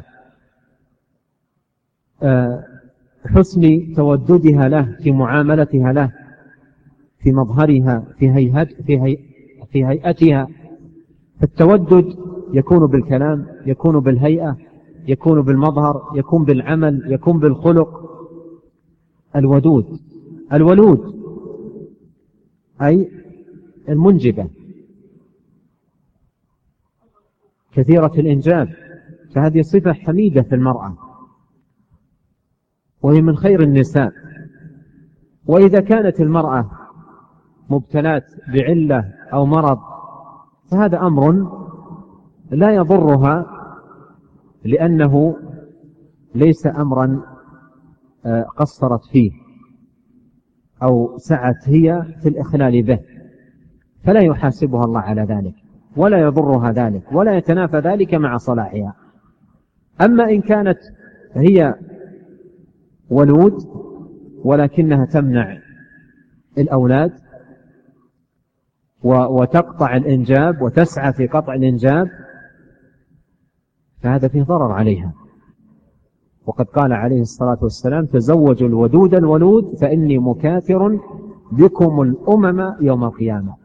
حسن توددها له في معاملتها له، في مظهرها، في هيئتها. فالتودد يكون بالكلام، يكون بالهيئة، يكون بالمظهر، يكون بالعمل، يكون بالخلق. الولود أي المنجبة كثيرة الإنجاب، فهذه صفة حميدة في المرأة. وهي من خير النساء. وإذا كانت المرأة مبتلات بعلة أو مرض فهذا أمر لا يضرها، لأنه ليس أمرا قصرت فيه أو سعت هي في الإخلال به، فلا يحاسبها الله على ذلك ولا يضرها ذلك ولا يتنافى ذلك مع صلاحها. أما إن كانت هي ولود ولكنها تمنع الأولاد وتقطع الإنجاب وتسعى في قطع الإنجاب فهذا فيه ضرر عليها. وقد قال عليه الصلاة والسلام: تزوجوا الودود الولود فإني مكاثر بكم الأمم يوم القيامة.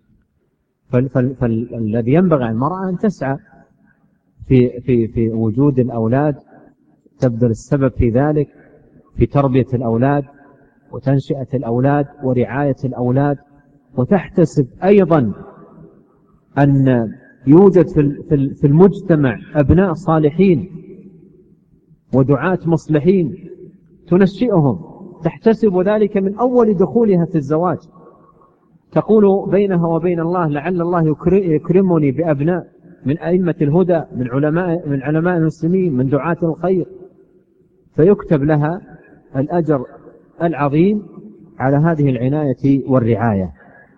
فالذي ينبغي على المرأة أن تسعى في وجود الأولاد، تبذل السبب في ذلك، في تربية الأولاد وتنشئة الأولاد ورعاية الأولاد، وتحتسب أيضا أن يوجد في المجتمع أبناء صالحين ودعاة مصلحين تنشئهم، تحتسب ذلك من أول دخولها في الزواج، تقول بينها وبين الله: لعل الله يكرمني بأبناء من أئمة الهدى، من علماء المسلمين، من دعاة الخير، فيكتب لها الأجر العظيم على هذه العناية والرعاية.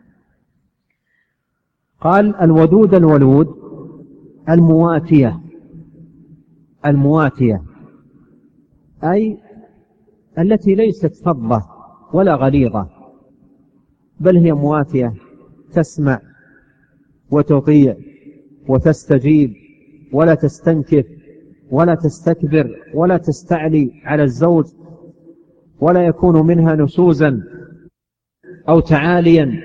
قال: الودود الولود المواتية أي التي ليست فضة ولا غليظة، بل هي مواتية، تسمع وتطيع وتستجيب ولا تستنكف ولا تستكبر ولا تستعلي على الزوج، ولا يكون منها نشوزا أو تعاليا.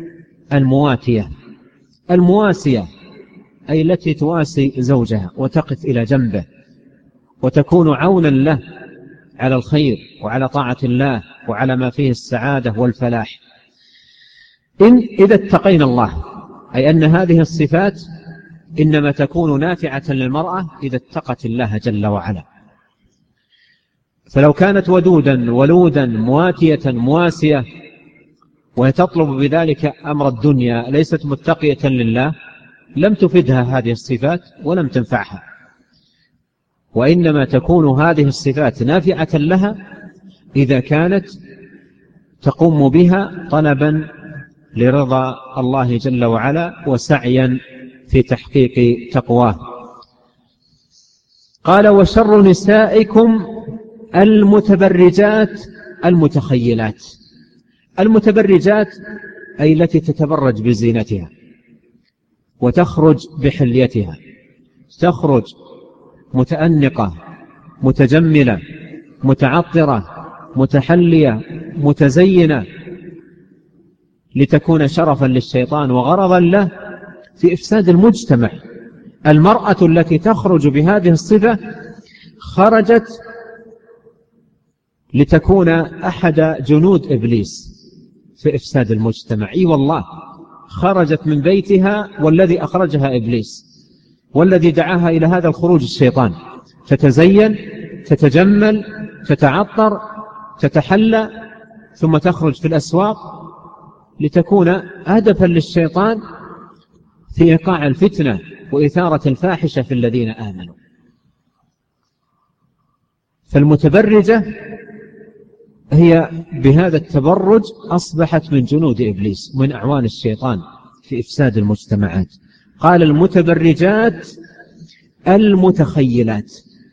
المواسية أي التي تواسي زوجها وتقف إلى جنبه وتكون عونا له على الخير وعلى طاعة الله وعلى ما فيه السعادة والفلاح. إذا اتقينا الله، أي أن هذه الصفات إنما تكون نافعة للمرأة إذا اتقت الله جل وعلا. فلو كانت ودودا ولودا مواتية مواسية وتطلب بذلك أمر الدنيا ليست متقية لله لم تفدها هذه الصفات ولم تنفعها، وإنما تكون هذه الصفات نافعة لها إذا كانت تقوم بها طلبا لرضا الله جل وعلا وسعيا في تحقيق تقواه. قال: وشر نسائكم المتبرجات المتخيلات. المتبرجات أي التي تتبرج بزينتها وتخرج بحليتها، تخرج متأنقة متجملة متعطرة متحلية متزينة لتكون شرفا للشيطان وغرضا له في إفساد المجتمع. المرأة التي تخرج بهذه الصفة خرجت لتكون أحد جنود إبليس في إفساد المجتمع. والله خرجت من بيتها والذي أخرجها إبليس، والذي دعاها إلى هذا الخروج الشيطان. تتزين تتجمل تتعطر تتحلى ثم تخرج في الأسواق لتكون هدفا للشيطان في إيقاع الفتنة وإثارة الفاحشة في الذين آمنوا. فالمتبرجة هي بهذا التبرج أصبحت من جنود إبليس من أعوان الشيطان في إفساد المجتمعات. قال: المتبرجات المتخيلات،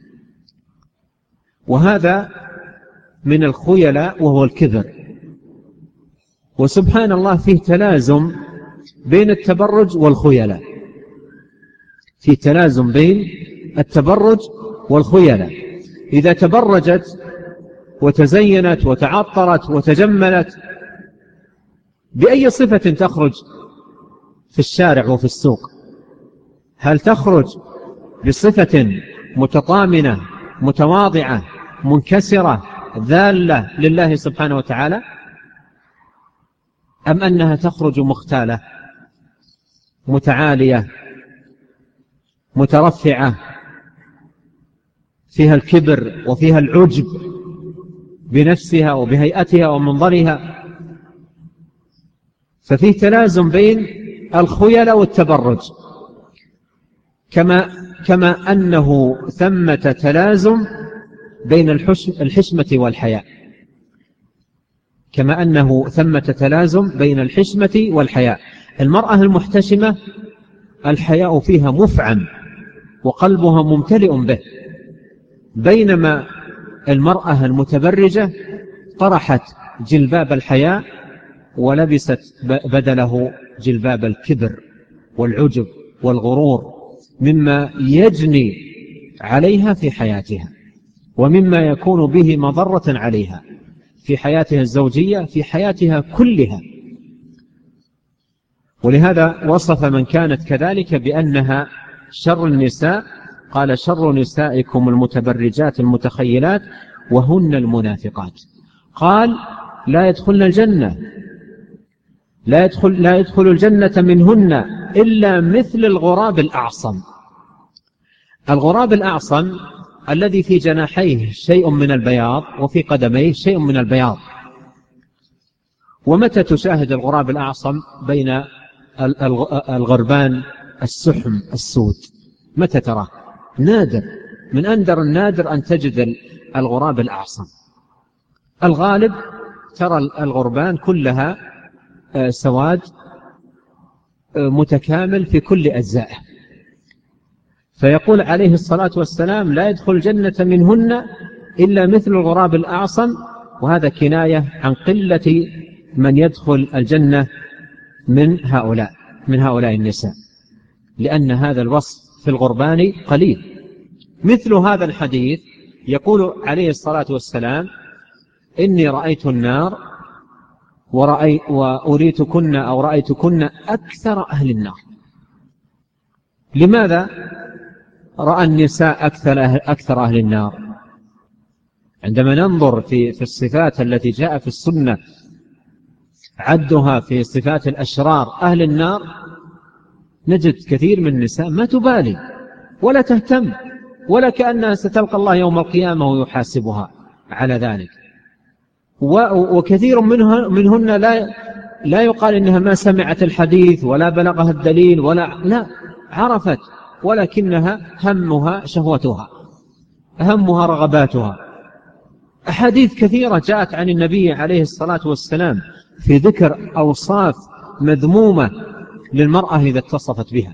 وهذا من الخيلاء وهو الكبر. وسبحان الله فيه تلازم بين التبرج والخيلاء، فيه تلازم بين التبرج والخيلاء. إذا تبرجت وتزينت وتعطرت وتجملت بأي صفة تخرج في الشارع وفي السوق؟ هل تخرج بصفة متطامنة متواضعة منكسرة ذالة لله سبحانه وتعالى، أم أنها تخرج مختالة متعالية مترفعة فيها الكبر وفيها العجب بنفسها وبهيئتها ومنظرها. ففيه تلازم بين الخيلاء والتبرج، كما أنه ثمة تلازم بين الحشمة والحياء، كما أنه ثمة تلازم بين الحشمة والحياء. المرأة المحتشمة الحياء فيها مفعم وقلبها ممتلئ به، بينما المرأة المتبرجة طرحت جلباب الحياء ولبست بدله جلباب الكبر والعجب والغرور، مما يجني عليها في حياتها ومما يكون به مضرة عليها في حياتها الزوجية، في حياتها كلها. ولهذا وصف من كانت كذلك بأنها شر النساء، قال: شر نسائكم المتبرجات المتخيلات وهن المنافقات. قال: لا يدخلن الجنة، لا يدخل الجنة منهن إلا مثل الغراب الأعصم. الغراب الأعصم الذي في جناحيه شيء من البياض وفي قدميه شيء من البياض. ومتى تشاهد الغراب الأعصم؟ بين الغربان السحم السود، متى تراه؟ نادر، من أندر النادر أن تجد الغراب الأعصم. الغالب ترى الغربان كلها سواد متكامل في كل أجزائه. فيقول عليه الصلاة والسلام: لا يدخل الجنة منهن إلا مثل الغراب الأعصم. وهذا كناية عن قلة من يدخل الجنة من هؤلاء النساء، لأن هذا الوصف في الغربان قليل. مثل هذا الحديث يقول عليه الصلاة والسلام: إني رأيت النار وأريتكن أو رأيتكن أكثر أهل النار. لماذا رأى النساء أكثر أهل النار؟ عندما ننظر في الصفات التي جاء في السنة عدها في صفات الأشرار أهل النار، نجد كثير من النساء ما تبالي ولا تهتم، ولا كأنها ستلقى الله يوم القيامة ويحاسبها على ذلك. وكثير منهن لا يقال إنها ما سمعت الحديث ولا بلغها الدليل لا، عرفت، ولكنها همها شهوتها، همها رغباتها. أحاديث كثيرة جاءت عن النبي عليه الصلاة والسلام في ذكر أوصاف مذمومة للمرأة إذا اتصفت بها،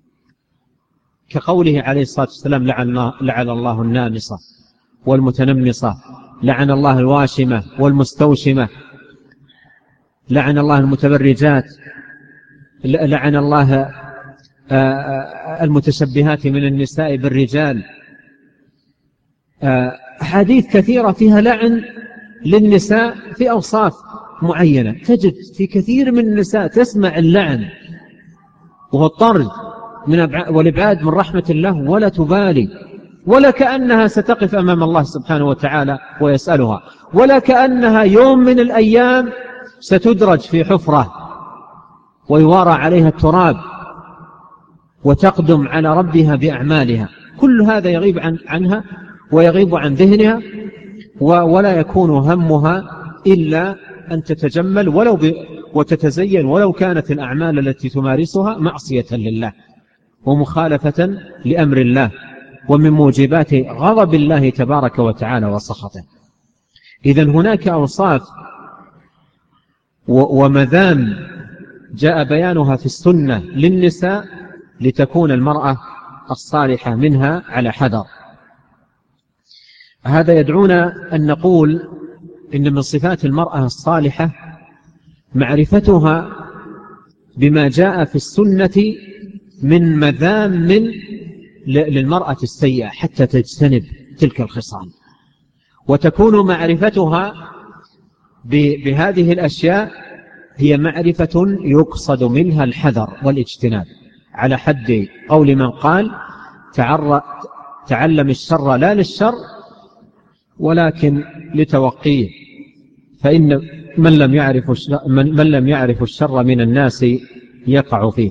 كقوله عليه الصلاة والسلام: لعن الله النامصة والمتنمصة، لعن الله الواشمة والمستوشمة، لعن الله المتبرجات، لعن الله المتشبهات من النساء بالرجال. أحاديث كثيرة فيها لعن للنساء في أوصاف معينة. تجد في كثير من النساء تسمع اللعن وهو الطرد والإبعاد من رحمة الله ولا تبالي، ولا كأنها ستقف أمام الله سبحانه وتعالى ويسألها، ولا كأنها يوم من الأيام ستدرج في حفرة ويوارى عليها التراب وتقدم على ربها بأعمالها. كل هذا يغيب عنها ويغيب عن ذهنها، ولا يكون همها إلا أن تتجمل وتتزين، ولو كانت الأعمال التي تمارسها معصية لله ومخالفة لأمر الله ومن موجبات غضب الله تبارك وتعالى وسخطه. إذن هناك أوصاف ومذام جاء بيانها في السنة للنساء لتكون المرأة الصالحة منها على حذر. هذا يدعونا أن نقول إن من صفات المرأة الصالحة معرفتها بما جاء في السنة من مذام للمرأة السيئة حتى تجتنب تلك الخصال، وتكون معرفتها بهذه الأشياء هي معرفة يقصد منها الحذر والاجتناب، على حد قول من قال: تعلم الشر لا للشر ولكن لتوقيه، فإن من لم يعرف الشر من الناس يقع فيه.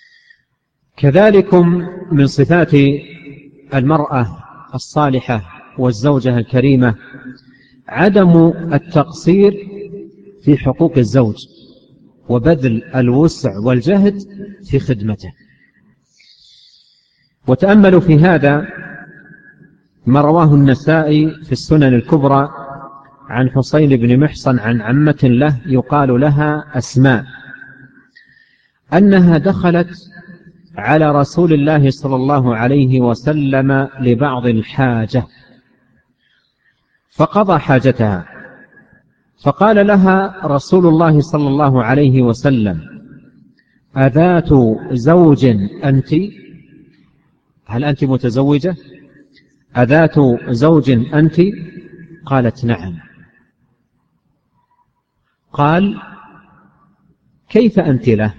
كذلك من صفات المرأة الصالحة والزوجة الكريمة عدم التقصير في حقوق الزوج وبذل الوسع والجهد في خدمته. وتأملوا في هذا ما رواه النسائي في السنن الكبرى عن حسين بن محصن عن عمة له يقال لها أسماء أنها دخلت على رسول الله صلى الله عليه وسلم لبعض الحاجة فقضى حاجتها، فقال لها رسول الله صلى الله عليه وسلم: أذات زوج أنت؟ هل أنت متزوجة؟ أذات زوج أنت؟ قالت: نعم. قال: كيف أنت له؟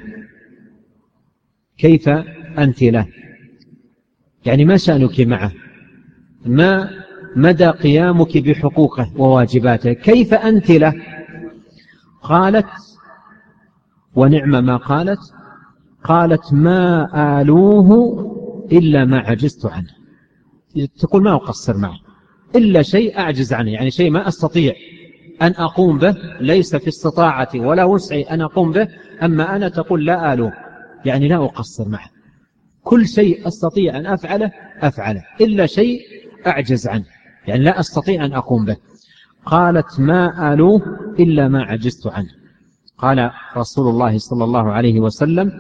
كيف أنت له؟ يعني ما شأنك معه؟ ما مدى قيامك بحقوقه وواجباته؟ كيف أنت له؟ قالت: ونعم ما قالت، قالت: ما آلوه إلا ما عجزت عنه. تقول ما أقصر معه إلا شيء أعجز عنه، يعني شيء ما أستطيع أن أقوم به، ليس في استطاعتي ولا وسعي أن أقوم به، أما أنا تقول لا آلوه، يعني لا أقصر معه، كل شيء أستطيع أن أفعله إلا شيء أعجز عنه، يعني لا أستطيع أن أقوم به. قالت: ما آلوه إلا ما عجزت عنه. قال رسول الله صلى الله عليه وسلم: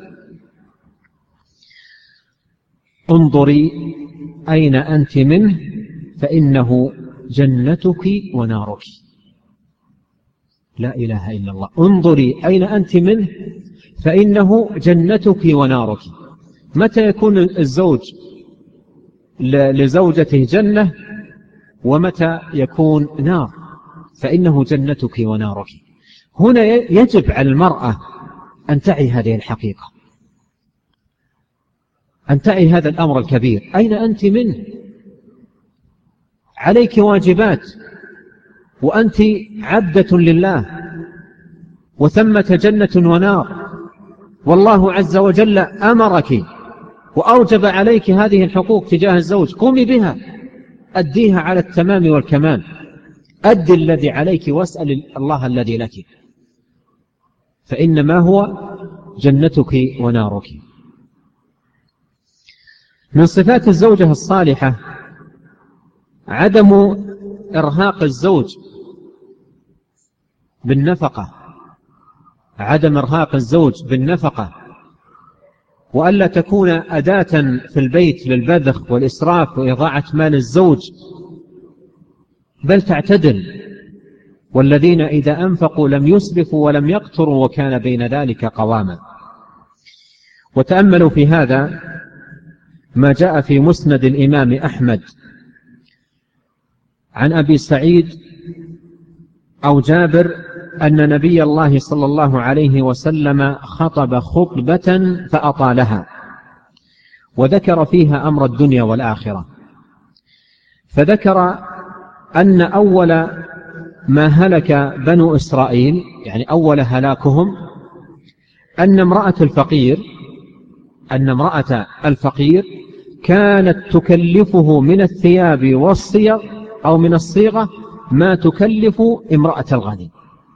انظري أين أنت منه فإنه جنتك ونارك. لا إله إلا الله. انظري أين أنت منه فإنه جنتك ونارك. متى يكون الزوج لزوجته جنة ومتى يكون نار؟ فإنه جنتك ونارك. هنا يجب على المرأة أن تعي هذه الحقيقة، أن تعي هذا الأمر الكبير. أين أنت منه؟ عليك واجبات وأنت عبدة لله، وثمة جنة ونار، والله عز وجل أمرك وأوجب عليك هذه الحقوق تجاه الزوج، قومي بها، أديها على التمام والكمال، أدي الذي عليك واسأل الله الذي لك، فإنما هو جنتك ونارك. من صفات الزوجة الصالحة عدم إرهاق الزوج بالنفقة، عدم إرهاق الزوج بالنفقة، وألا تكون أداة في البيت للبذخ والإسراف وإضاعة مال الزوج، بل تعتدل. والذين إذا أنفقوا لم يسرفوا ولم يقتروا وكان بين ذلك قواما. وتأملوا في هذا ما جاء في مسند الإمام أحمد عن أبي سعيد أو جابر أن نبي الله صلى الله عليه وسلم خطب خطبة فأطالها وذكر فيها أمر الدنيا والآخرة، فذكر أن أول ما هلك بنو إسرائيل، يعني أول هلاكهم، أن امرأة الفقير كانت تكلفه من الثياب والصيغ أو من الصيغة ما تكلف امرأة الغني.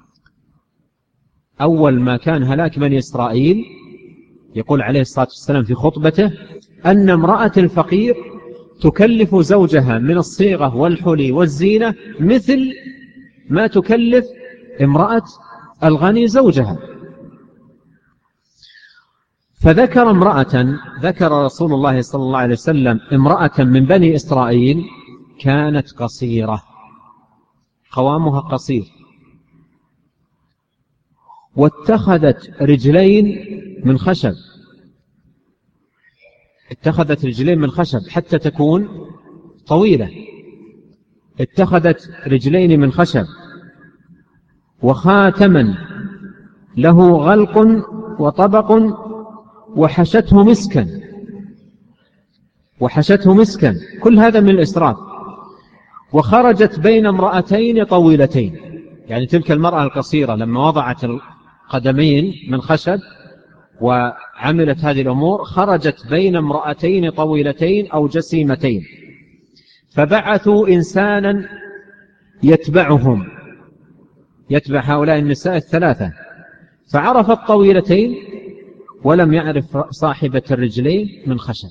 أول ما كان هلاك بني إسرائيل يقول عليه الصلاة والسلام في خطبته أن امرأة الفقير تكلف زوجها من الصيغة والحلي والزينة مثل ما تكلف امرأة الغني زوجها. ذكر رسول الله صلى الله عليه وسلم امرأة من بني إسرائيل كانت قصيرة، قوامها قصير، واتخذت رجلين من خشب حتى تكون طويلة، اتخذت رجلين من خشب، وخاتما له غلق وطبق، وحشته مسكا، كل هذا من الإسراف. وخرجت بين امرأتين طويلتين، يعني تلك المرأة القصيرة لما وضعت القدمين من خشب وعملت هذه الأمور خرجت بين امرأتين طويلتين أو جسيمتين، فبعثوا إنسانا يتبعهم، يتبع هؤلاء النساء الثلاثة، فعرف الطويلتين ولم يعرف صاحبة الرجلين من خشب.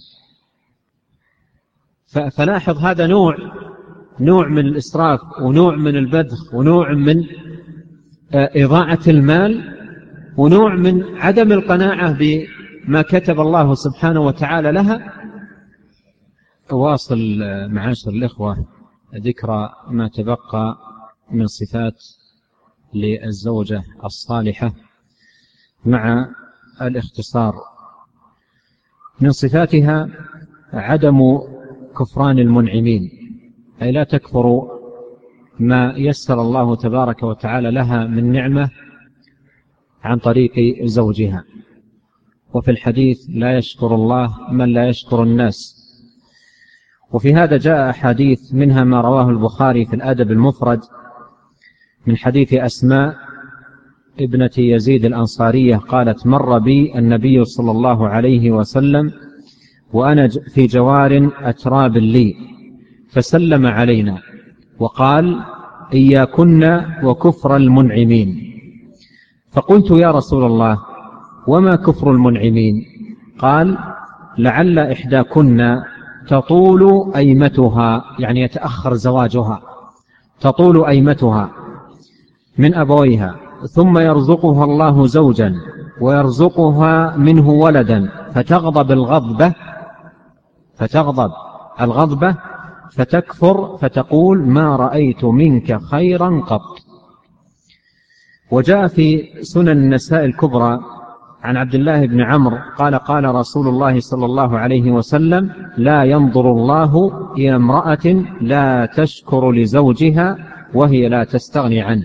فلاحظ هذا نوع من الإسراف، ونوع من البذخ، ونوع من إضاعة المال، ونوع من عدم القناعة بما كتب الله سبحانه وتعالى لها. واصل معاشر الإخوة ذكرى ما تبقى من صفات للزوجة الصالحة مع الاختصار. من صفاتها عدم كفران المنعمين، أي لا تكفر ما يسر الله تبارك وتعالى لها من نعمة عن طريق زوجها. وفي الحديث لا يشكر الله من لا يشكر الناس. وفي هذا جاء أحاديث، منها ما رواه البخاري في الأدب المفرد من حديث أسماء ابنة يزيد الأنصارية قالت: مر بي النبي صلى الله عليه وسلم وأنا في جوار أتراب لي، فسلم علينا وقال: إياكن وكفر المنعمين. فقلت: يا رسول الله، وما كفر المنعمين؟ قال: لعل إحداكن تطول أيمتها، يعني يتأخر زواجها، تطول أيمتها من أبويها، ثم يرزقها الله زوجا ويرزقها منه ولدا، فتغضب الغضبة فتكفر فتقول: ما رأيت منك خيرا قط. وجاء في سنن النساء الكبرى عن عبد الله بن عمرو قال: قال رسول الله صلى الله عليه وسلم: لا ينظر الله إلى امرأة لا تشكر لزوجها وهي لا تستغني عنه.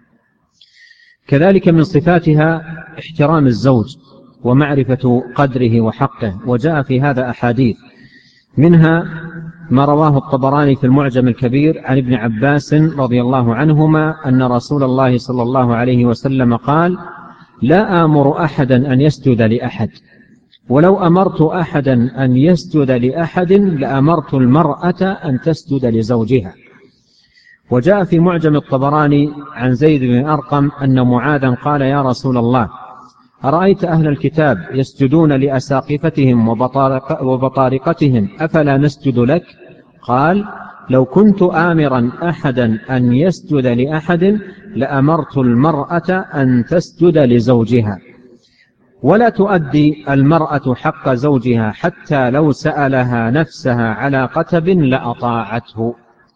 كذلك من صفاتها احترام الزوج ومعرفة قدره وحقه، وجاء في هذا أحاديث، منها ما رواه الطبراني في المعجم الكبير عن ابن عباس رضي الله عنهما أن رسول الله صلى الله عليه وسلم قال: لا آمر أحدا أن يسجد لأحد، ولو أمرت أحدا أن يسجد لأحد لأمرت المرأة أن تسجد لزوجها. وجاء في معجم الطبراني عن زيد بن أرقم أن معاذا قال: يا رسول الله، أرأيت أهل الكتاب يسجدون لأساقفتهم وبطارقتهم، أفلا نسجد لك؟ قال: لو كنت آمرا أحدا أن يسجد لأحد لأمرت المرأة أن تسجد لزوجها. ولا تؤدي المرأة حق زوجها حتى لو سألها نفسها على قتب لأطاعته.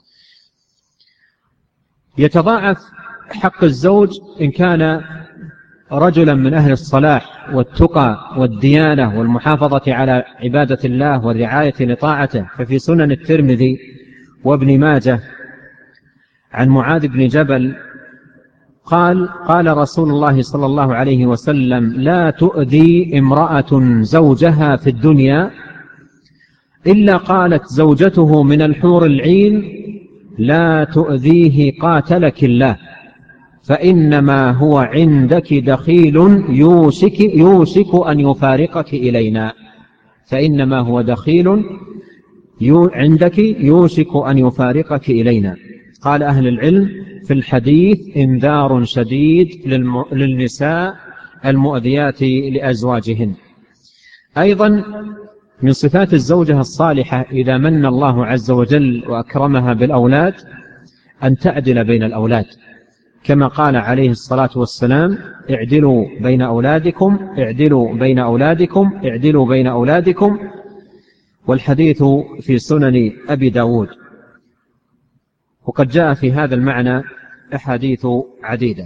يتضاعف حق الزوج إن كان رجلا من أهل الصلاح والتقى والديانة والمحافظة على عبادة الله والرعاية لطاعته. ففي سنن الترمذي وابن ماجه عن معاذ بن جبل قال: قال رسول الله صلى الله عليه وسلم: لا تؤذي امرأة زوجها في الدنيا إلا قالت زوجته من الحور العين: لا تؤذيه قاتلك الله، فإنما هو عندك دخيل يوشك أن يفارقك إلينا. فإنما هو دخيل عندك يوشك أن يفارقك إلينا. قال أهل العلم في الحديث: انذار شديد للنساء المؤذيات لأزواجهن. أيضا من صفات الزوجة الصالحة إذا من الله عز وجل وأكرمها بالأولاد أن تعدل بين الأولاد، كما قال عليه الصلاة والسلام: اعدلوا بين أولادكم، اعدلوا بين أولادكم، اعدلوا بين أولادكم. والحديث في سنن أبي داود. وقد جاء في هذا المعنى أحاديث عديدة.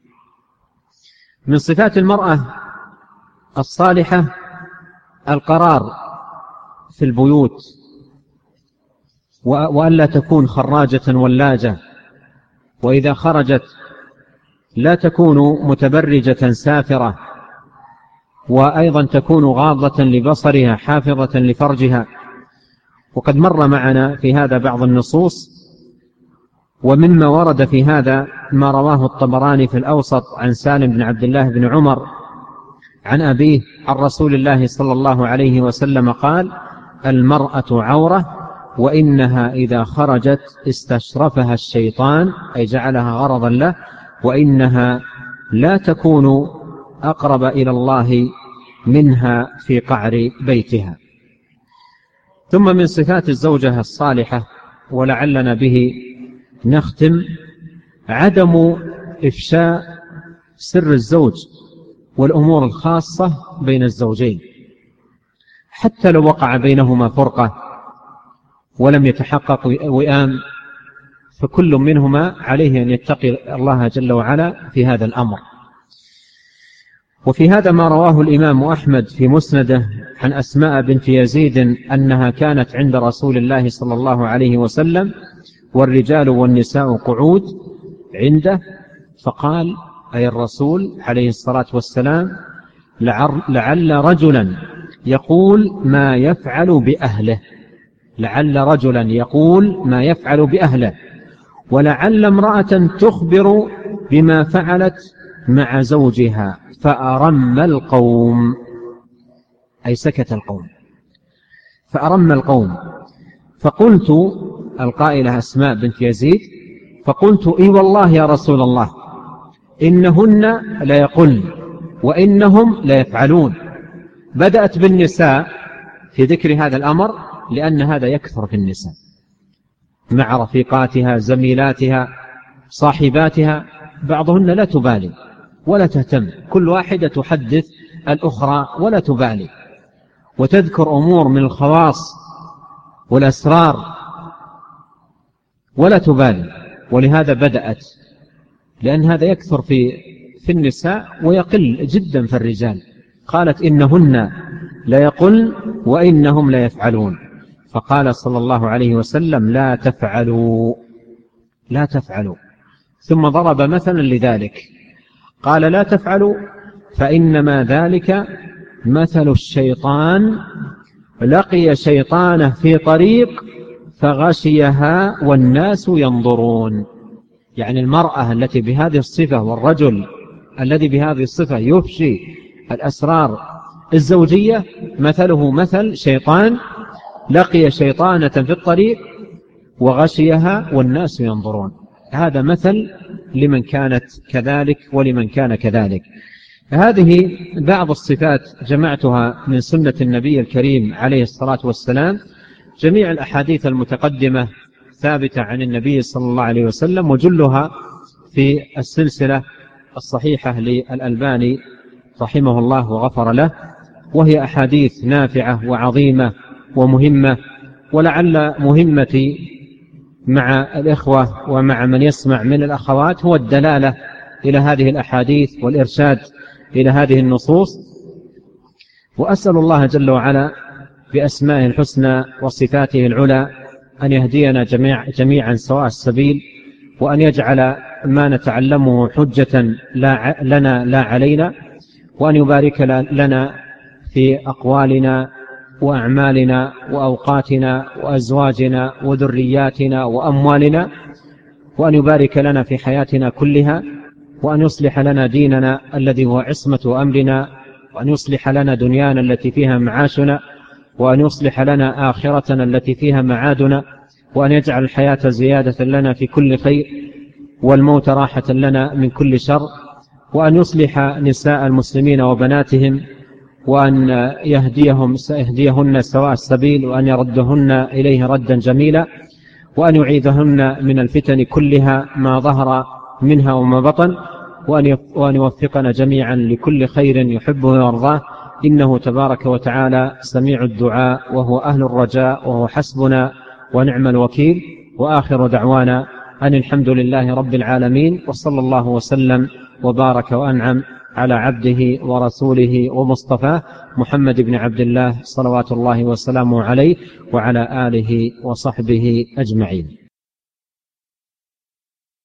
من صفات المرأة الصالحة القرار في البيوت، وألا تكون خراجة ولاجة، وإذا خرجت لا تكون متبرجة سافرة، وأيضا تكون غاضة لبصرها حافظة لفرجها. وقد مر معنا في هذا بعض النصوص. ومما ورد في هذا ما رواه الطبراني في الأوسط عن سالم بن عبد الله بن عمر عن أبيه عن رسول الله صلى الله عليه وسلم قال: المرأة عورة وإنها إذا خرجت استشرفها الشيطان، أي جعلها غرضا له، وإنها لا تكون أقرب إلى الله منها في قعر بيتها. ثم من صفات الزوجة الصالحة، ولعلنا به نختم، عدم إفشاء سر الزوج والأمور الخاصة بين الزوجين، حتى لو وقع بينهما فرقة ولم يتحقق وئام، فكل منهما عليه أن يتقي الله جل وعلا في هذا الأمر. وفي هذا ما رواه الإمام أحمد في مسنده عن أسماء بنت يزيد أنها كانت عند رسول الله صلى الله عليه وسلم والرجال والنساء قعود عنده، فقال أي الرسول عليه الصلاة والسلام: لعل رجلا يقول ما يفعل بأهله، لعل رجلا يقول ما يفعل بأهله، ولعل امرأة تخبر بما فعلت مع زوجها، فأرم القوم، أي سكت القوم، فأرم القوم. فقلت، القائلة أسماء بنت يزيد، فقلت: إي والله يا رسول الله، إنهن ليقولن وإنهم ليفعلون. بدأت بالنساء في ذكر هذا الأمر لأن هذا يكثر في النساء مع رفيقاتها زميلاتها صاحباتها، بعضهن لا تبالي ولا تهتم، كل واحدة تحدث الأخرى ولا تبالي، وتذكر أمور من الخواص والأسرار ولا تبالي. ولهذا بدأت، لأن هذا يكثر في النساء ويقل جدا في الرجال. قالت: إنهن ليقولن وإنهم ليفعلون. فقال صلى الله عليه وسلم: لا تفعلوا، لا تفعلوا. ثم ضرب مثلا لذلك، قال: لا تفعلوا فإنما ذلك مثل الشيطان لقي شيطانه في طريق فغشيها والناس ينظرون. يعني المرأة التي بهذه الصفة والرجل الذي بهذه الصفة يفشي الأسرار الزوجية مثله مثل شيطان لقي شيطانة في الطريق وغشيها والناس ينظرون. هذا مثل لمن كانت كذلك ولمن كان كذلك. هذه بعض الصفات جمعتها من سنة النبي الكريم عليه الصلاة والسلام. جميع الأحاديث المتقدمة ثابتة عن النبي صلى الله عليه وسلم، وجلها في السلسلة الصحيحة للألباني رحمه الله وغفر له، وهي أحاديث نافعة وعظيمة ومهمة. ولعل مهمتي مع الإخوة ومع من يسمع من الأخوات هو الدلالة إلى هذه الأحاديث والإرشاد إلى هذه النصوص. وأسأل الله جل وعلا بأسمائه الحسنى وصفاته العلى أن يهدينا جميعا سواء السبيل، وأن يجعل ما نتعلمه حجة لنا لا علينا، وأن يبارك لنا في أقوالنا وأعمالنا وأوقاتنا وأزواجنا وذرياتنا وأموالنا، وأن يبارك لنا في حياتنا كلها، وأن يصلح لنا ديننا الذي هو عصمة أمرنا، وأن يصلح لنا دنيانا التي فيها معاشنا، وأن يصلح لنا آخرتنا التي فيها معادنا، وأن يجعل الحياة زيادة لنا في كل خير والموت راحة لنا من كل شر، وأن يصلح نساء المسلمين وبناتهم، وأن يهديهن سواء السبيل، وأن يردهن إليه ردا جميلا، وأن يعيذهن من الفتن كلها ما ظهر منها وما بطن، وأن يوفقنا جميعا لكل خير يحبه ويرضاه، إنه تبارك وتعالى سميع الدعاء وهو أهل الرجاء وهو حسبنا ونعم الوكيل. وآخر دعوانا أن الحمد لله رب العالمين، وصلى الله وسلم وبارك وأنعم على عبده ورسوله ومصطفاه محمد بن عبد الله صلوات الله وسلامه عليه وعلى آله وصحبه أجمعين.